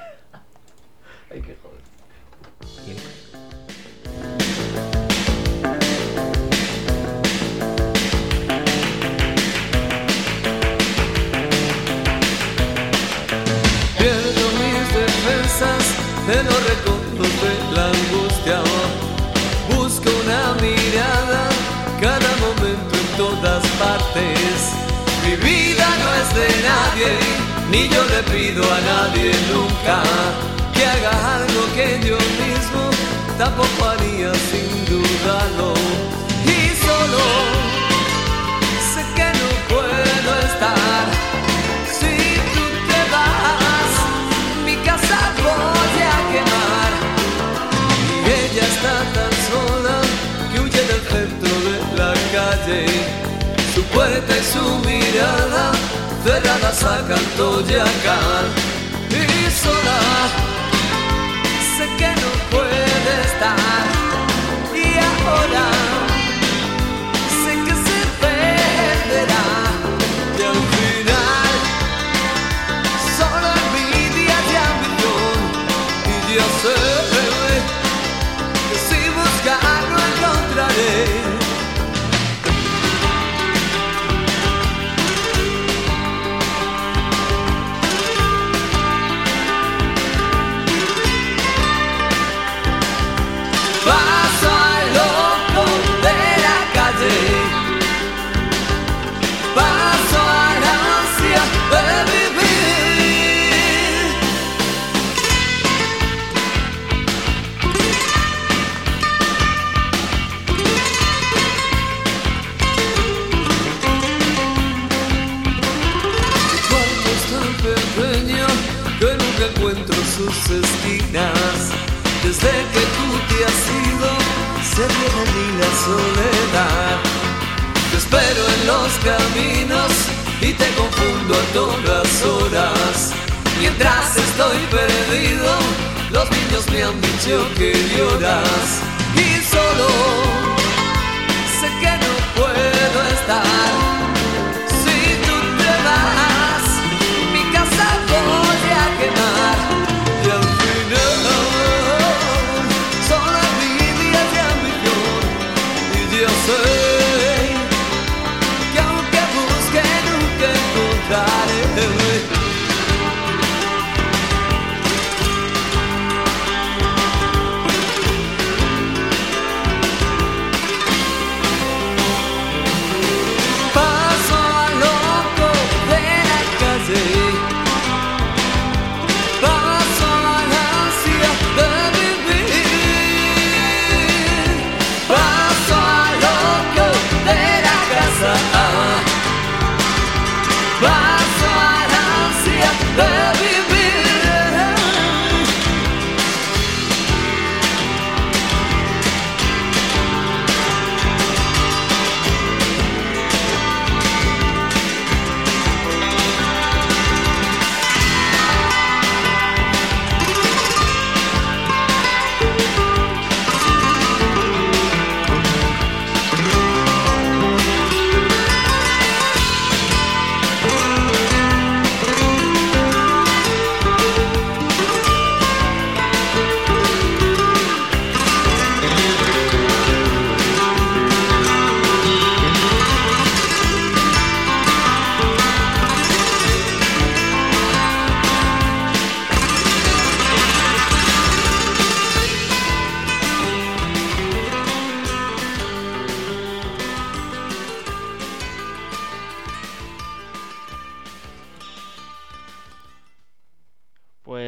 Speaker 14: Pierdo mis defensas en los recodos de la angustia. Busco una mirada cada momento en todas partes. Mi vida no es de nadie, ni yo le pido a nadie nunca que haga algo que yo mismo tampoco haría sin dudarlo. Y solo sé que no puedo estar. Si tú te vas, mi casa voy a quemar. Y ella está tan sola que huye del centro de la calle. Su puerta y su mirada cerrada sacan Toyacán. Y sola sé que no puede estar. Y ahora sé que se perderá. Y al final solo envidia y ambición. Y ya sé que si buscar no encontraré. Paso al loco de la calle, paso a la ansia de vivir. Mi cuarto es tan pequeño que nunca encuentro sus esquinas. Desde que tú te has ido, se viene en mí la soledad. Te espero en los caminos y te confundo a todas horas. Mientras estoy perdido, los niños me han dicho que lloras. Y solo sé que no puedo estar. Si tú te vas, mi casa voy a quemar. Y al final solo envidia y ambición. Y yo sé que aunque busque nunca encontraré. Pa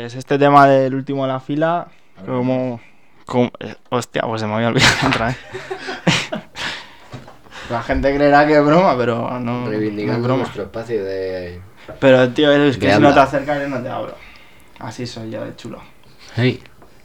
Speaker 2: Pues este tema del último de la fila, como... como eh, hostia, pues se me había olvidado otra vez. La gente creerá que es broma, pero no, no es
Speaker 10: Reivindicando
Speaker 2: broma.
Speaker 10: nuestro espacio de...
Speaker 2: Pero tío, es que
Speaker 10: de
Speaker 2: si no te
Speaker 10: habla.
Speaker 2: acercas yo no te hablo. Así soy yo de chulo.
Speaker 10: Hey.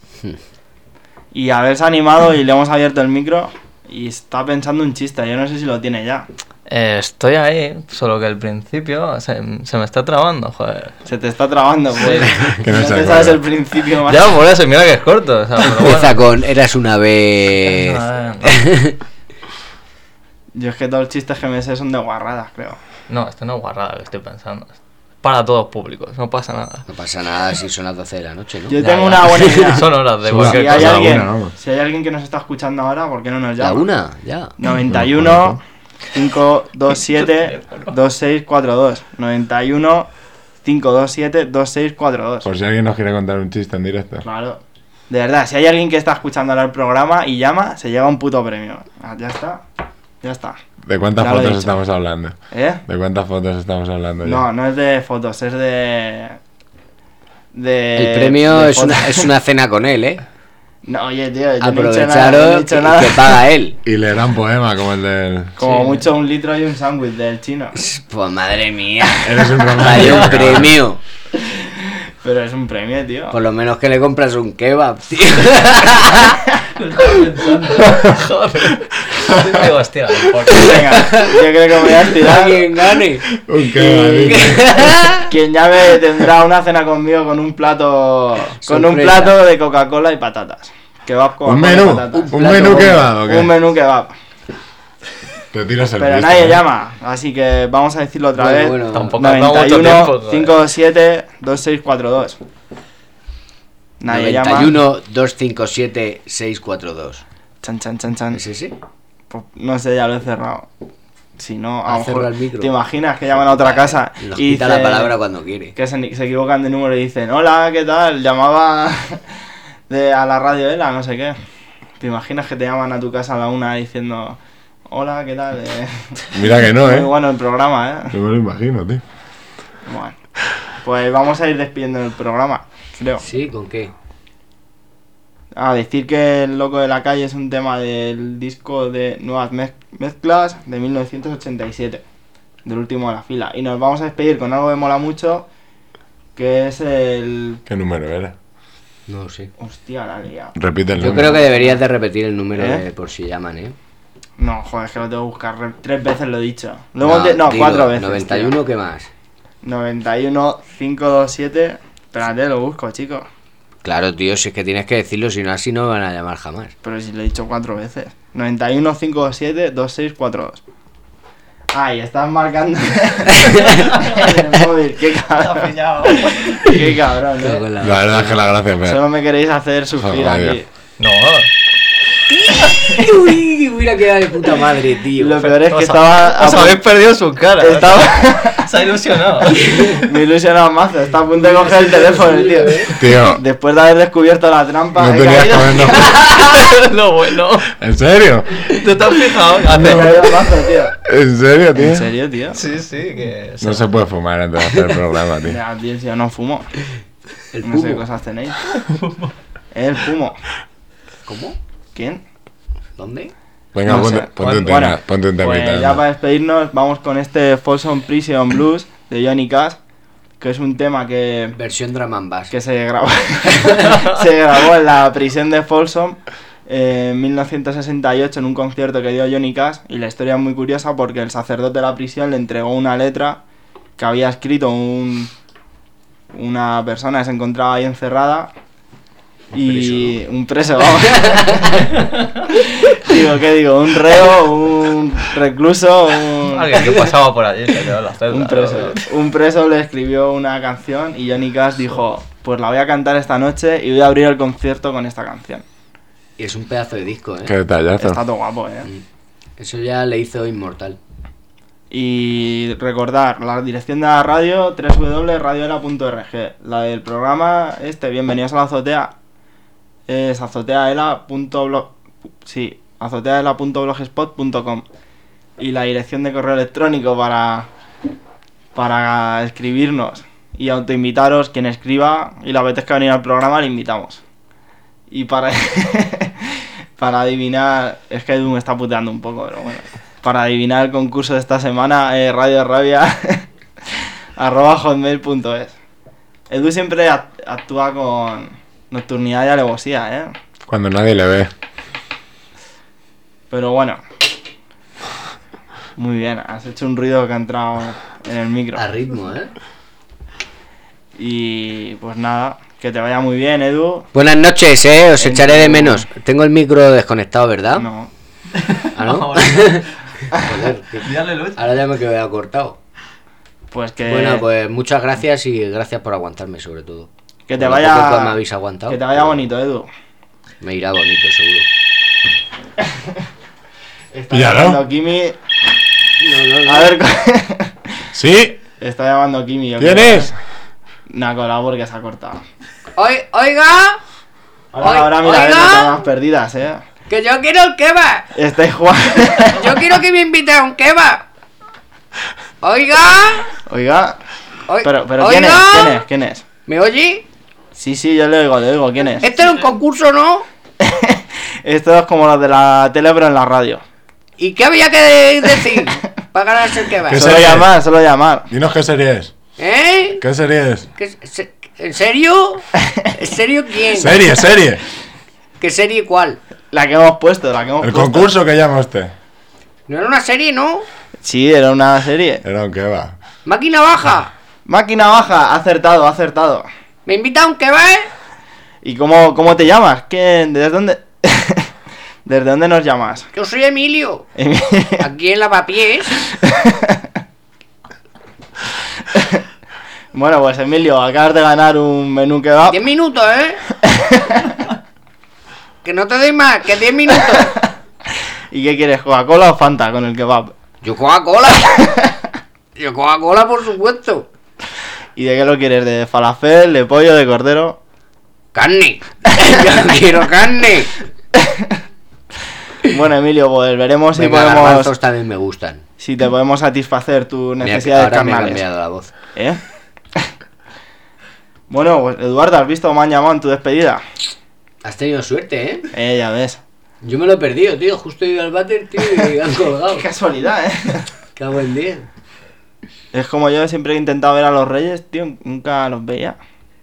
Speaker 2: Y haberse animado y le hemos abierto el micro y está pensando un chiste, yo no sé si lo tiene ya.
Speaker 12: Eh, estoy ahí, solo que al principio se, se me está trabando, joder.
Speaker 2: Se te está trabando, pues.
Speaker 11: Que no
Speaker 2: no
Speaker 11: se
Speaker 2: te
Speaker 11: acuerda.
Speaker 2: sabes el principio más.
Speaker 12: Ya, por eso, mira que es corto. O sea, pero bueno.
Speaker 10: Empieza con eras una vez...
Speaker 12: Ah, no.
Speaker 2: Yo es que todos los chistes que me sé son de guarradas, creo.
Speaker 12: No, esto no es guarrada que estoy pensando. Para todos públicos, no pasa nada.
Speaker 10: No pasa nada si son las doce de la noche, ¿no?
Speaker 2: Yo
Speaker 12: Ya,
Speaker 2: tengo
Speaker 12: ya.
Speaker 2: una buena idea.
Speaker 12: Son horas de
Speaker 11: Son
Speaker 12: cualquier
Speaker 2: Si
Speaker 11: las-
Speaker 2: hay,
Speaker 12: cosa.
Speaker 11: la
Speaker 2: alguien,
Speaker 11: una, vamos.
Speaker 2: si hay alguien que nos está escuchando ahora, ¿por qué no nos llama?
Speaker 10: La una, ya.
Speaker 2: noventa y uno, cinco dos siete, dos seis cuatro dos. noventa y uno, cinco dos siete, dos seis cuatro dos.
Speaker 11: Por si alguien nos quiere contar un chiste en directo.
Speaker 2: Claro. De verdad, si hay alguien que está escuchando ahora el programa y llama, se lleva un puto premio. Ah, ya está. Ya está.
Speaker 11: ¿De cuántas
Speaker 2: Ya lo he
Speaker 11: fotos
Speaker 2: dicho.
Speaker 11: estamos hablando?
Speaker 2: ¿Eh?
Speaker 11: ¿De cuántas fotos estamos hablando? ya?
Speaker 2: No, no es de fotos, es de... de
Speaker 10: El premio
Speaker 2: de
Speaker 10: es una,
Speaker 2: fotos.
Speaker 10: es una cena con él, ¿eh?
Speaker 2: No, oye, tío, yo no he dicho nada, no he
Speaker 10: Aprovecharos
Speaker 2: dicho
Speaker 10: que,
Speaker 2: nada.
Speaker 10: que paga él.
Speaker 11: Y leerá un poema como el del...
Speaker 2: Como
Speaker 12: Sí.
Speaker 2: mucho un litro y un sándwich del chino.
Speaker 10: Pues madre mía.
Speaker 11: Eres un romántico.
Speaker 10: Vaya un
Speaker 11: cabrón.
Speaker 10: premio.
Speaker 2: Pero es un premio, tío.
Speaker 10: Por lo menos que le compras un kebab, tío.
Speaker 12: Joder. Digo, hostia, ¿por qué?
Speaker 2: Venga, yo creo que me voy a estirar.
Speaker 10: Alguien gane.
Speaker 11: Un quebadito.
Speaker 2: Quien llame tendrá una cena conmigo con un plato con un
Speaker 10: Sorpresa.
Speaker 2: plato de Coca-Cola y patatas. Kebab con
Speaker 11: Un menú.
Speaker 2: patatas.
Speaker 11: Un
Speaker 10: plato
Speaker 11: menú
Speaker 10: bueno.
Speaker 11: kebab, ¿o qué?
Speaker 2: Un menú kebab.
Speaker 11: Te tiras el
Speaker 2: Pero
Speaker 11: pisto,
Speaker 2: nadie
Speaker 11: ¿eh?
Speaker 2: llama, así que vamos a decirlo otra
Speaker 10: Bueno,
Speaker 2: vez.
Speaker 10: bueno.
Speaker 12: Tampoco ha dado
Speaker 2: noventa y
Speaker 12: mucho
Speaker 2: uno,
Speaker 12: tiempo. joder.
Speaker 2: cinco siete, dos seis cuatro dos. Nadie
Speaker 10: noventa y
Speaker 2: llama.
Speaker 10: uno, doscientos cincuenta y siete, seiscientos cuarenta y dos.
Speaker 2: Chan, chan, chan, chan.
Speaker 10: ¿Es ese?
Speaker 2: Pues no sé, ya lo he cerrado. Si no, a
Speaker 10: Ha
Speaker 2: lo
Speaker 10: cerrado
Speaker 2: mejor.
Speaker 10: el micro.
Speaker 2: ¿Te imaginas que llaman a otra casa
Speaker 10: Nos
Speaker 2: y
Speaker 10: quita la
Speaker 2: dice-
Speaker 10: palabra cuando quiere.
Speaker 2: que se, se equivocan de número y dicen, hola, ¿qué tal? Llamaba de, a la radio ELA, no sé qué. ¿Te imaginas que te llaman a tu casa a la una diciendo, hola, ¿qué tal? Eh,
Speaker 11: Mira que no,
Speaker 2: muy
Speaker 11: ¿eh?
Speaker 2: bueno el programa, ¿eh?
Speaker 11: No me lo imagino, tío.
Speaker 2: Bueno, pues vamos a ir despidiendo el programa, creo.
Speaker 10: ¿Sí? ¿Con qué?
Speaker 2: A decir que El Loco de la Calle es un tema del disco de Nuevas Mez- Mezclas de mil novecientos ochenta y siete, del último de la fila. Y nos vamos a despedir con algo que mola mucho, que es el...
Speaker 11: ¿Qué número era?
Speaker 10: No sé.
Speaker 2: Hostia, la he liado.
Speaker 11: Repite el
Speaker 10: Yo
Speaker 11: número.
Speaker 10: creo que deberías de repetir el número
Speaker 2: ¿Eh?
Speaker 10: de por si llaman, ¿eh?
Speaker 2: No, joder, es que lo tengo que buscar. Re- Tres veces lo he dicho. Lo hemos de- no,
Speaker 10: digo,
Speaker 2: cuatro veces.
Speaker 10: noventa y uno, ¿qué más?
Speaker 2: noventa y uno, quinientos veintisiete. Espérate, lo busco, chicos.
Speaker 10: Claro, tío, si es que tienes que decirlo, si no así no me van a llamar jamás.
Speaker 2: Pero si lo he dicho cuatro veces. noventa y uno, quinientos veintisiete, veintiséis cuarenta y dos. Ay, estás marcando en el móvil. Qué cabrón. Qué cabrón,
Speaker 10: Luego
Speaker 2: eh.
Speaker 10: la-
Speaker 11: La verdad es que la gracia es
Speaker 2: Solo me queréis hacer sufrir
Speaker 11: Joder.
Speaker 2: aquí.
Speaker 12: No,
Speaker 10: Uy, hubiera quedado de puta madre, tío.
Speaker 2: Lo peor es que
Speaker 12: os,
Speaker 2: estaba.
Speaker 12: os
Speaker 2: a
Speaker 12: habéis
Speaker 2: pu-
Speaker 12: perdido su cara.
Speaker 2: Estaba.
Speaker 12: Se ha ilusionado.
Speaker 2: Me he ilusionado mazo. Está a punto de coger el teléfono, el tío.
Speaker 11: Tío,
Speaker 2: Después de haber descubierto la trampa.
Speaker 11: no
Speaker 2: he
Speaker 11: tenías que
Speaker 2: caído-
Speaker 11: habernos...
Speaker 12: Lo bueno.
Speaker 11: ¿En serio?
Speaker 12: ¿Tú te has fijado?
Speaker 2: Me he
Speaker 12: Hace...
Speaker 2: caído mazo, tío.
Speaker 11: ¿En serio, tío?
Speaker 2: ¿En serio, tío?
Speaker 12: Sí, sí, que...
Speaker 11: No se puede fumar antes de hacer el programa, tío.
Speaker 2: Ya, tío, si yo no fumo.
Speaker 10: El
Speaker 2: No sé qué
Speaker 10: pumo.
Speaker 2: cosas tenéis. El fumo.
Speaker 10: ¿Cómo?
Speaker 2: ¿Quién?
Speaker 10: ¿Dónde?
Speaker 11: Venga,
Speaker 2: No
Speaker 11: ponte,
Speaker 2: sé.
Speaker 11: ponte un
Speaker 2: Bueno,
Speaker 11: tema, ponte un temita.
Speaker 2: Pues ya para despedirnos, vamos con este Folsom Prison Blues de Johnny Cash, que es un tema que,
Speaker 10: Versión drum and bass.
Speaker 2: que se grabó se grabó en la prisión de Folsom eh, en mil novecientos sesenta y ocho en un concierto que dio Johnny Cash. Y la historia es muy curiosa porque el sacerdote de la prisión le entregó una letra que había escrito un, una persona que se encontraba ahí encerrada. Y un preso, vamos. Digo, ¿qué digo? Un reo, un recluso, un...
Speaker 12: Alguien que pasaba por allí, se quedó en la celda.
Speaker 2: Un preso. Un preso le escribió una canción y Johnny Cash dijo, pues la voy a cantar esta noche y voy a abrir el concierto con esta canción.
Speaker 10: Y es un pedazo de disco, ¿eh?
Speaker 11: Qué detallazo.
Speaker 2: Está todo guapo, ¿eh?
Speaker 10: Eso ya le hizo inmortal.
Speaker 2: Y recordar la dirección de la radio, doble u doble u doble u punto radioela punto org. La del programa este, Bienvenidos a la Azotea, es azoteaela punto blog sí, azoteaela punto blogspot punto com. Y la dirección de correo electrónico para para escribirnos y autoinvitaros, quien escriba y le apetezca venir al programa, le invitamos. Y para para adivinar, es que Edu me está puteando un poco, pero bueno, para adivinar el concurso de esta semana, eh, Radio Rabia arroba hotmail punto es. Edu siempre act- actúa con nocturnidad y alevosía, ¿eh?
Speaker 11: Cuando nadie le ve.
Speaker 2: Pero bueno, muy bien, has hecho un ruido que ha entrado en el micro.
Speaker 10: A ritmo, ¿eh?
Speaker 2: Y pues nada, que te vaya muy bien, Edu.
Speaker 10: Buenas noches, eh, os
Speaker 2: En
Speaker 10: echaré de
Speaker 2: tu-
Speaker 10: menos. Tengo el micro desconectado, ¿verdad?
Speaker 2: No.
Speaker 10: ¿Ah, no?
Speaker 12: No,
Speaker 10: Joder, que-
Speaker 12: Dale luz.
Speaker 10: ahora ya me quedé cortado.
Speaker 2: Pues que,
Speaker 10: Bueno, pues muchas gracias y gracias por aguantarme, sobre todo.
Speaker 2: que te
Speaker 10: Por lo poco
Speaker 2: vaya
Speaker 10: que me habéis aguantado.
Speaker 2: que te vaya bonito, Edu.
Speaker 10: Me irá bonito, seguro.
Speaker 2: Está
Speaker 11: Ya, ¿no?
Speaker 2: llamando Kimi.
Speaker 10: No, no, no.
Speaker 2: A ver,
Speaker 11: ¿Sí?
Speaker 2: está llamando Kimi. yo
Speaker 11: ¿Quién
Speaker 2: creo.
Speaker 11: es?
Speaker 2: No ha colado porque se ha cortado.
Speaker 10: Oi- Oiga,
Speaker 2: Ahora,
Speaker 10: Oi-
Speaker 2: ahora mira,
Speaker 10: oiga.
Speaker 2: eh, no más perdidas, eh.
Speaker 10: que yo quiero el kebab.
Speaker 2: Estáis jugando.
Speaker 10: Yo quiero que me invite a un kebab. Oiga,
Speaker 2: Oiga.
Speaker 10: oi-
Speaker 2: Pero, pero
Speaker 10: oiga.
Speaker 2: ¿quién es? ¿Quién es? ¿Quién es?
Speaker 10: ¿Me oye?
Speaker 2: Sí, sí, yo le oigo, le oigo. ¿Quién es?
Speaker 10: Esto es un concurso, ¿no?
Speaker 2: Esto es como los de la tele, pero en la radio.
Speaker 10: ¿Y qué había que decir para ganarse el kebab?
Speaker 11: ¿Qué
Speaker 2: Solo
Speaker 11: serie?
Speaker 2: llamar, solo llamar.
Speaker 11: Dinos qué serie es.
Speaker 10: ¿Eh?
Speaker 11: ¿Qué serie es?
Speaker 10: ¿Qué se- ¿En serio? ¿En serio quién?
Speaker 11: Serie, serie.
Speaker 10: ¿Qué serie cuál?
Speaker 2: La que hemos puesto, la que hemos
Speaker 11: El
Speaker 2: puesto.
Speaker 11: concurso que llama usted.
Speaker 10: No era una serie, ¿no?
Speaker 2: Sí, era una serie.
Speaker 11: Era un kebab.
Speaker 10: Máquina baja.
Speaker 2: Máquina baja, ha acertado, ha acertado.
Speaker 10: ¿Me invita a un kebab?
Speaker 2: ¿Y cómo, cómo te llamas? ¿Quién? ¿Desde dónde? ¿Desde dónde nos llamas?
Speaker 10: Yo soy Emilio. Aquí en Lavapiés.
Speaker 2: Bueno, pues Emilio, acabas de ganar un menú kebab.
Speaker 10: Diez minutos, ¿eh? Que no te doy más, que diez minutos.
Speaker 2: ¿Y qué quieres, Coca-Cola o Fanta con el kebab?
Speaker 10: Yo Coca-Cola. Yo Coca-Cola, por supuesto.
Speaker 2: ¿Y de qué lo quieres? ¿De falafel, de pollo, de cordero?
Speaker 10: Carne. Yo quiero carne.
Speaker 2: Bueno, Emilio, pues veremos si
Speaker 10: Venga,
Speaker 2: podemos...
Speaker 10: garbanzos también me gustan.
Speaker 2: Si te podemos satisfacer tus
Speaker 10: Mira,
Speaker 2: necesidades
Speaker 10: ahora me ha
Speaker 2: carnales.
Speaker 10: cambiado la voz.
Speaker 2: ¿Eh? Bueno, pues Eduardo, ¿has visto cómo me han llamado en tu despedida?
Speaker 10: Has tenido suerte, ¿eh?
Speaker 2: Eh, ya ves.
Speaker 10: Yo me lo he perdido, tío. Justo he ido al váter, tío, y han colgado.
Speaker 2: Qué casualidad, ¿eh?
Speaker 10: Qué buen día.
Speaker 2: Es como yo siempre he intentado ver a los reyes, tío, nunca los veía.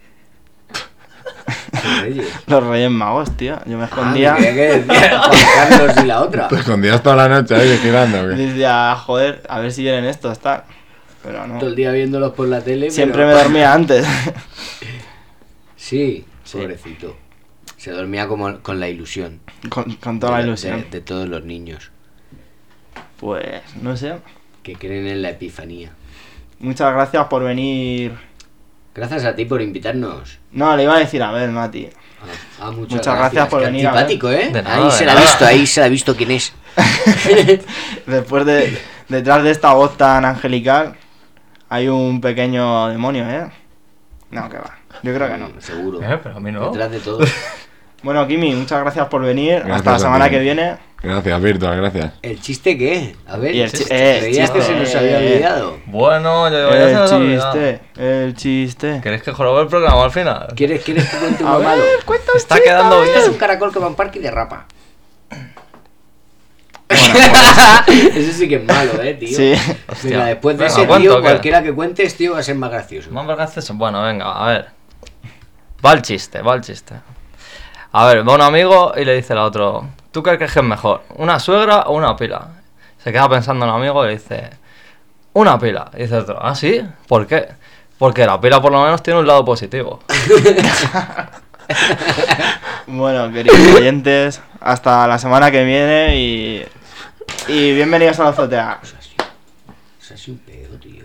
Speaker 10: Reyes.
Speaker 2: Los reyes magos, tío. Yo me
Speaker 10: Ah,
Speaker 2: escondía.
Speaker 10: me creía que decía Juan Carlos y la otra.
Speaker 11: Te escondías toda la noche ahí vigilando, ¿o qué?
Speaker 2: Decía, joder, a ver si vienen estos, tal. Pero no.
Speaker 10: Todo el día viéndolos por la tele.
Speaker 2: Siempre
Speaker 10: pero-
Speaker 2: me dormía antes.
Speaker 10: Sí,
Speaker 2: Sí.
Speaker 10: pobrecito. Se dormía como con la ilusión.
Speaker 2: Con, con toda la
Speaker 10: de-
Speaker 2: ilusión.
Speaker 10: De, de todos los niños
Speaker 2: Pues, no sé.
Speaker 10: que creen en la epifanía.
Speaker 2: Muchas gracias por venir.
Speaker 10: Gracias a ti por invitarnos.
Speaker 2: No, le iba a decir a ver, Mati.
Speaker 10: Ah, ah, muchas,
Speaker 2: Muchas gracias por
Speaker 10: Qué
Speaker 2: venir a ver.
Speaker 10: antipático, ¿eh?
Speaker 12: De nada,
Speaker 10: ahí
Speaker 12: de
Speaker 10: se la ha
Speaker 12: nada.
Speaker 10: visto, ahí se la ha visto quién es.
Speaker 2: Después de. Detrás de esta voz tan angelical hay un pequeño demonio, ¿eh? No, que va. Yo creo que no.
Speaker 10: Seguro.
Speaker 12: Eh, pero a mí no.
Speaker 10: Detrás de todo.
Speaker 2: Bueno, Kimi, muchas gracias por venir.
Speaker 11: Gracias
Speaker 2: Hasta la
Speaker 11: a
Speaker 2: semana
Speaker 11: ti.
Speaker 2: que viene.
Speaker 11: Gracias, Virtual, gracias.
Speaker 10: ¿El chiste qué? A ver,
Speaker 2: Y el
Speaker 10: chiste.
Speaker 2: chi- eh,
Speaker 10: ¿Creías que
Speaker 2: chiste,
Speaker 10: se nos había
Speaker 2: eh,
Speaker 10: olvidado?
Speaker 12: Bueno, yo ya se
Speaker 2: El
Speaker 12: nos ha olvidado.
Speaker 2: chiste, el chiste.
Speaker 12: ¿Queréis que jorobe el programa al final?
Speaker 10: ¿Quieres, ¿Quieres que cuente
Speaker 2: A
Speaker 10: uno
Speaker 2: ver,
Speaker 10: malo?
Speaker 2: cuenta un
Speaker 12: Está
Speaker 2: chiste,
Speaker 12: quedando
Speaker 2: a ver.
Speaker 10: Este es
Speaker 12: bien.
Speaker 10: un caracol que va a un parque y derrapa.
Speaker 2: Bueno, pues,
Speaker 10: Ese sí que es malo, eh, tío.
Speaker 2: sí.
Speaker 12: Hostia.
Speaker 10: Mira, después de
Speaker 12: Venga,
Speaker 10: ese
Speaker 12: ¿cuánto
Speaker 10: tío,
Speaker 12: o qué?
Speaker 10: cualquiera que cuentes, tío, va a ser más gracioso.
Speaker 12: Más gracioso. Bueno, venga, a ver. Va el chiste, va el chiste. A ver, va un amigo y le dice al otro: ¿tú qué crees que es mejor? ¿Una suegra o una pila? Se queda pensando el amigo y le dice: una pila. Y dice el otro: ¿ah, sí? ¿Por qué? Porque la pila por lo menos tiene un lado positivo.
Speaker 2: Bueno, queridos oyentes, hasta la semana que viene y. Y bienvenidos a la azotea.
Speaker 10: Eso es un pedo, tío.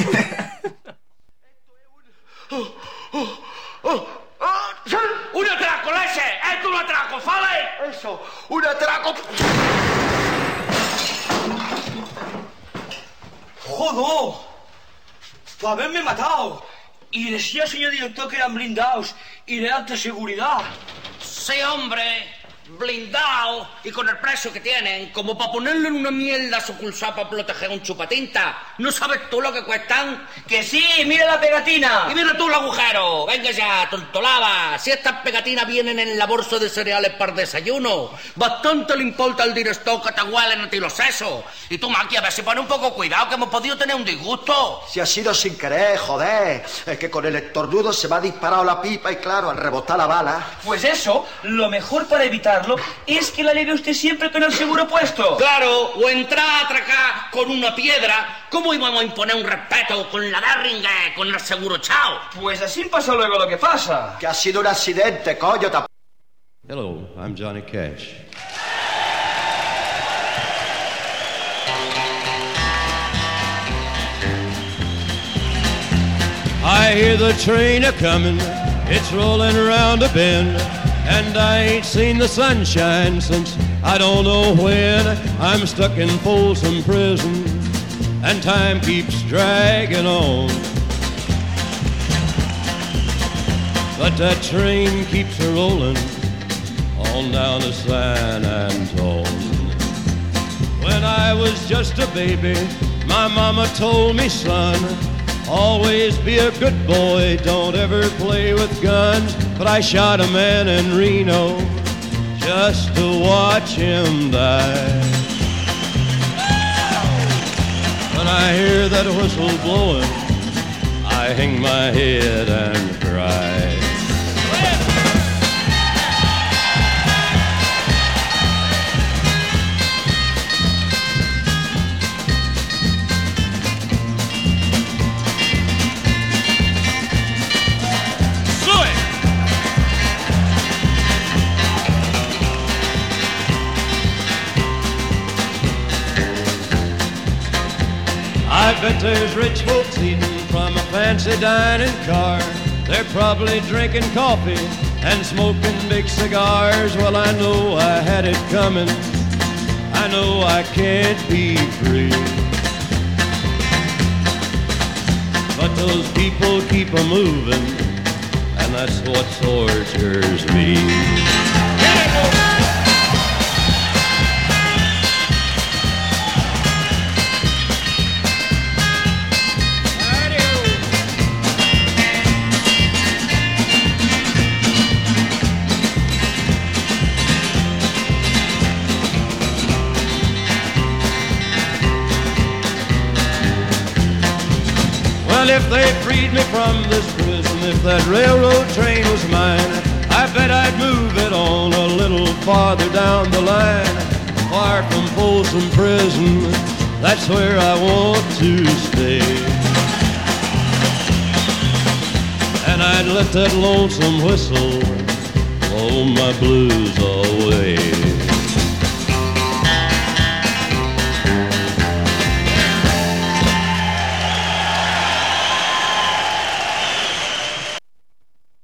Speaker 9: Un atraco, ese! ¡Esto es un atraco, fale!
Speaker 6: Eso, un atraco.
Speaker 9: ¡Joder! ¡Por haberme matado! Y decía, señor director, que eran blindados y de alta seguridad.
Speaker 5: Sí, hombre. blindado y con el precio que tienen, como para ponerle en una mierda sucursal para proteger un chupatinta. ¿No sabes tú lo que cuestan?
Speaker 15: Que sí, mira la pegatina.
Speaker 5: Y mira tú el agujero. Venga ya, tontolaba. Si estas pegatinas vienen en la bolsa de cereales para el desayuno, bastante le importa al director que te huelen a ti los sesos. Y tú, Maki, a ver si pone un poco cuidado, que hemos podido tener un disgusto.
Speaker 16: Si ha sido sin querer, joder. Es que con el estornudo se me ha disparado la pipa y claro, al rebotar la bala.
Speaker 15: Pues eso, lo mejor para evitarlo es que la lleve usted siempre con el seguro puesto.
Speaker 5: Claro, o entrar a atracar con una piedra. ¿Cómo íbamos a imponer un respeto con la Darringa, con el seguro chao?
Speaker 15: Pues así pasa luego lo que pasa.
Speaker 16: Que ha sido un accidente, coño.
Speaker 17: Hello, I'm Johnny Cash. I hear the train a-comin', it's rollin' around a bend, and I ain't seen the sunshine since I don't know when. I'm stuck in Folsom Prison, and time keeps dragging on. But that train keeps a-rollin' on down to San Antone. When I was just a baby, my mama told me, son, always be a good boy, don't ever play with guns. But I shot a man in Reno just to watch him die. When I hear that whistle blowing, I hang my head and cry. I bet there's rich folks eating from a fancy dining car. They're probably drinking coffee and smoking big cigars. Well, I know I had it coming. I know I can't be free. But those people keep a moving, and that's what tortures me. Well, if they freed me from this prison, if that railroad train was mine, I bet I'd move it on a little farther down the line. Far from Folsom Prison, that's where I want to stay. And I'd let that lonesome whistle blow my blues away.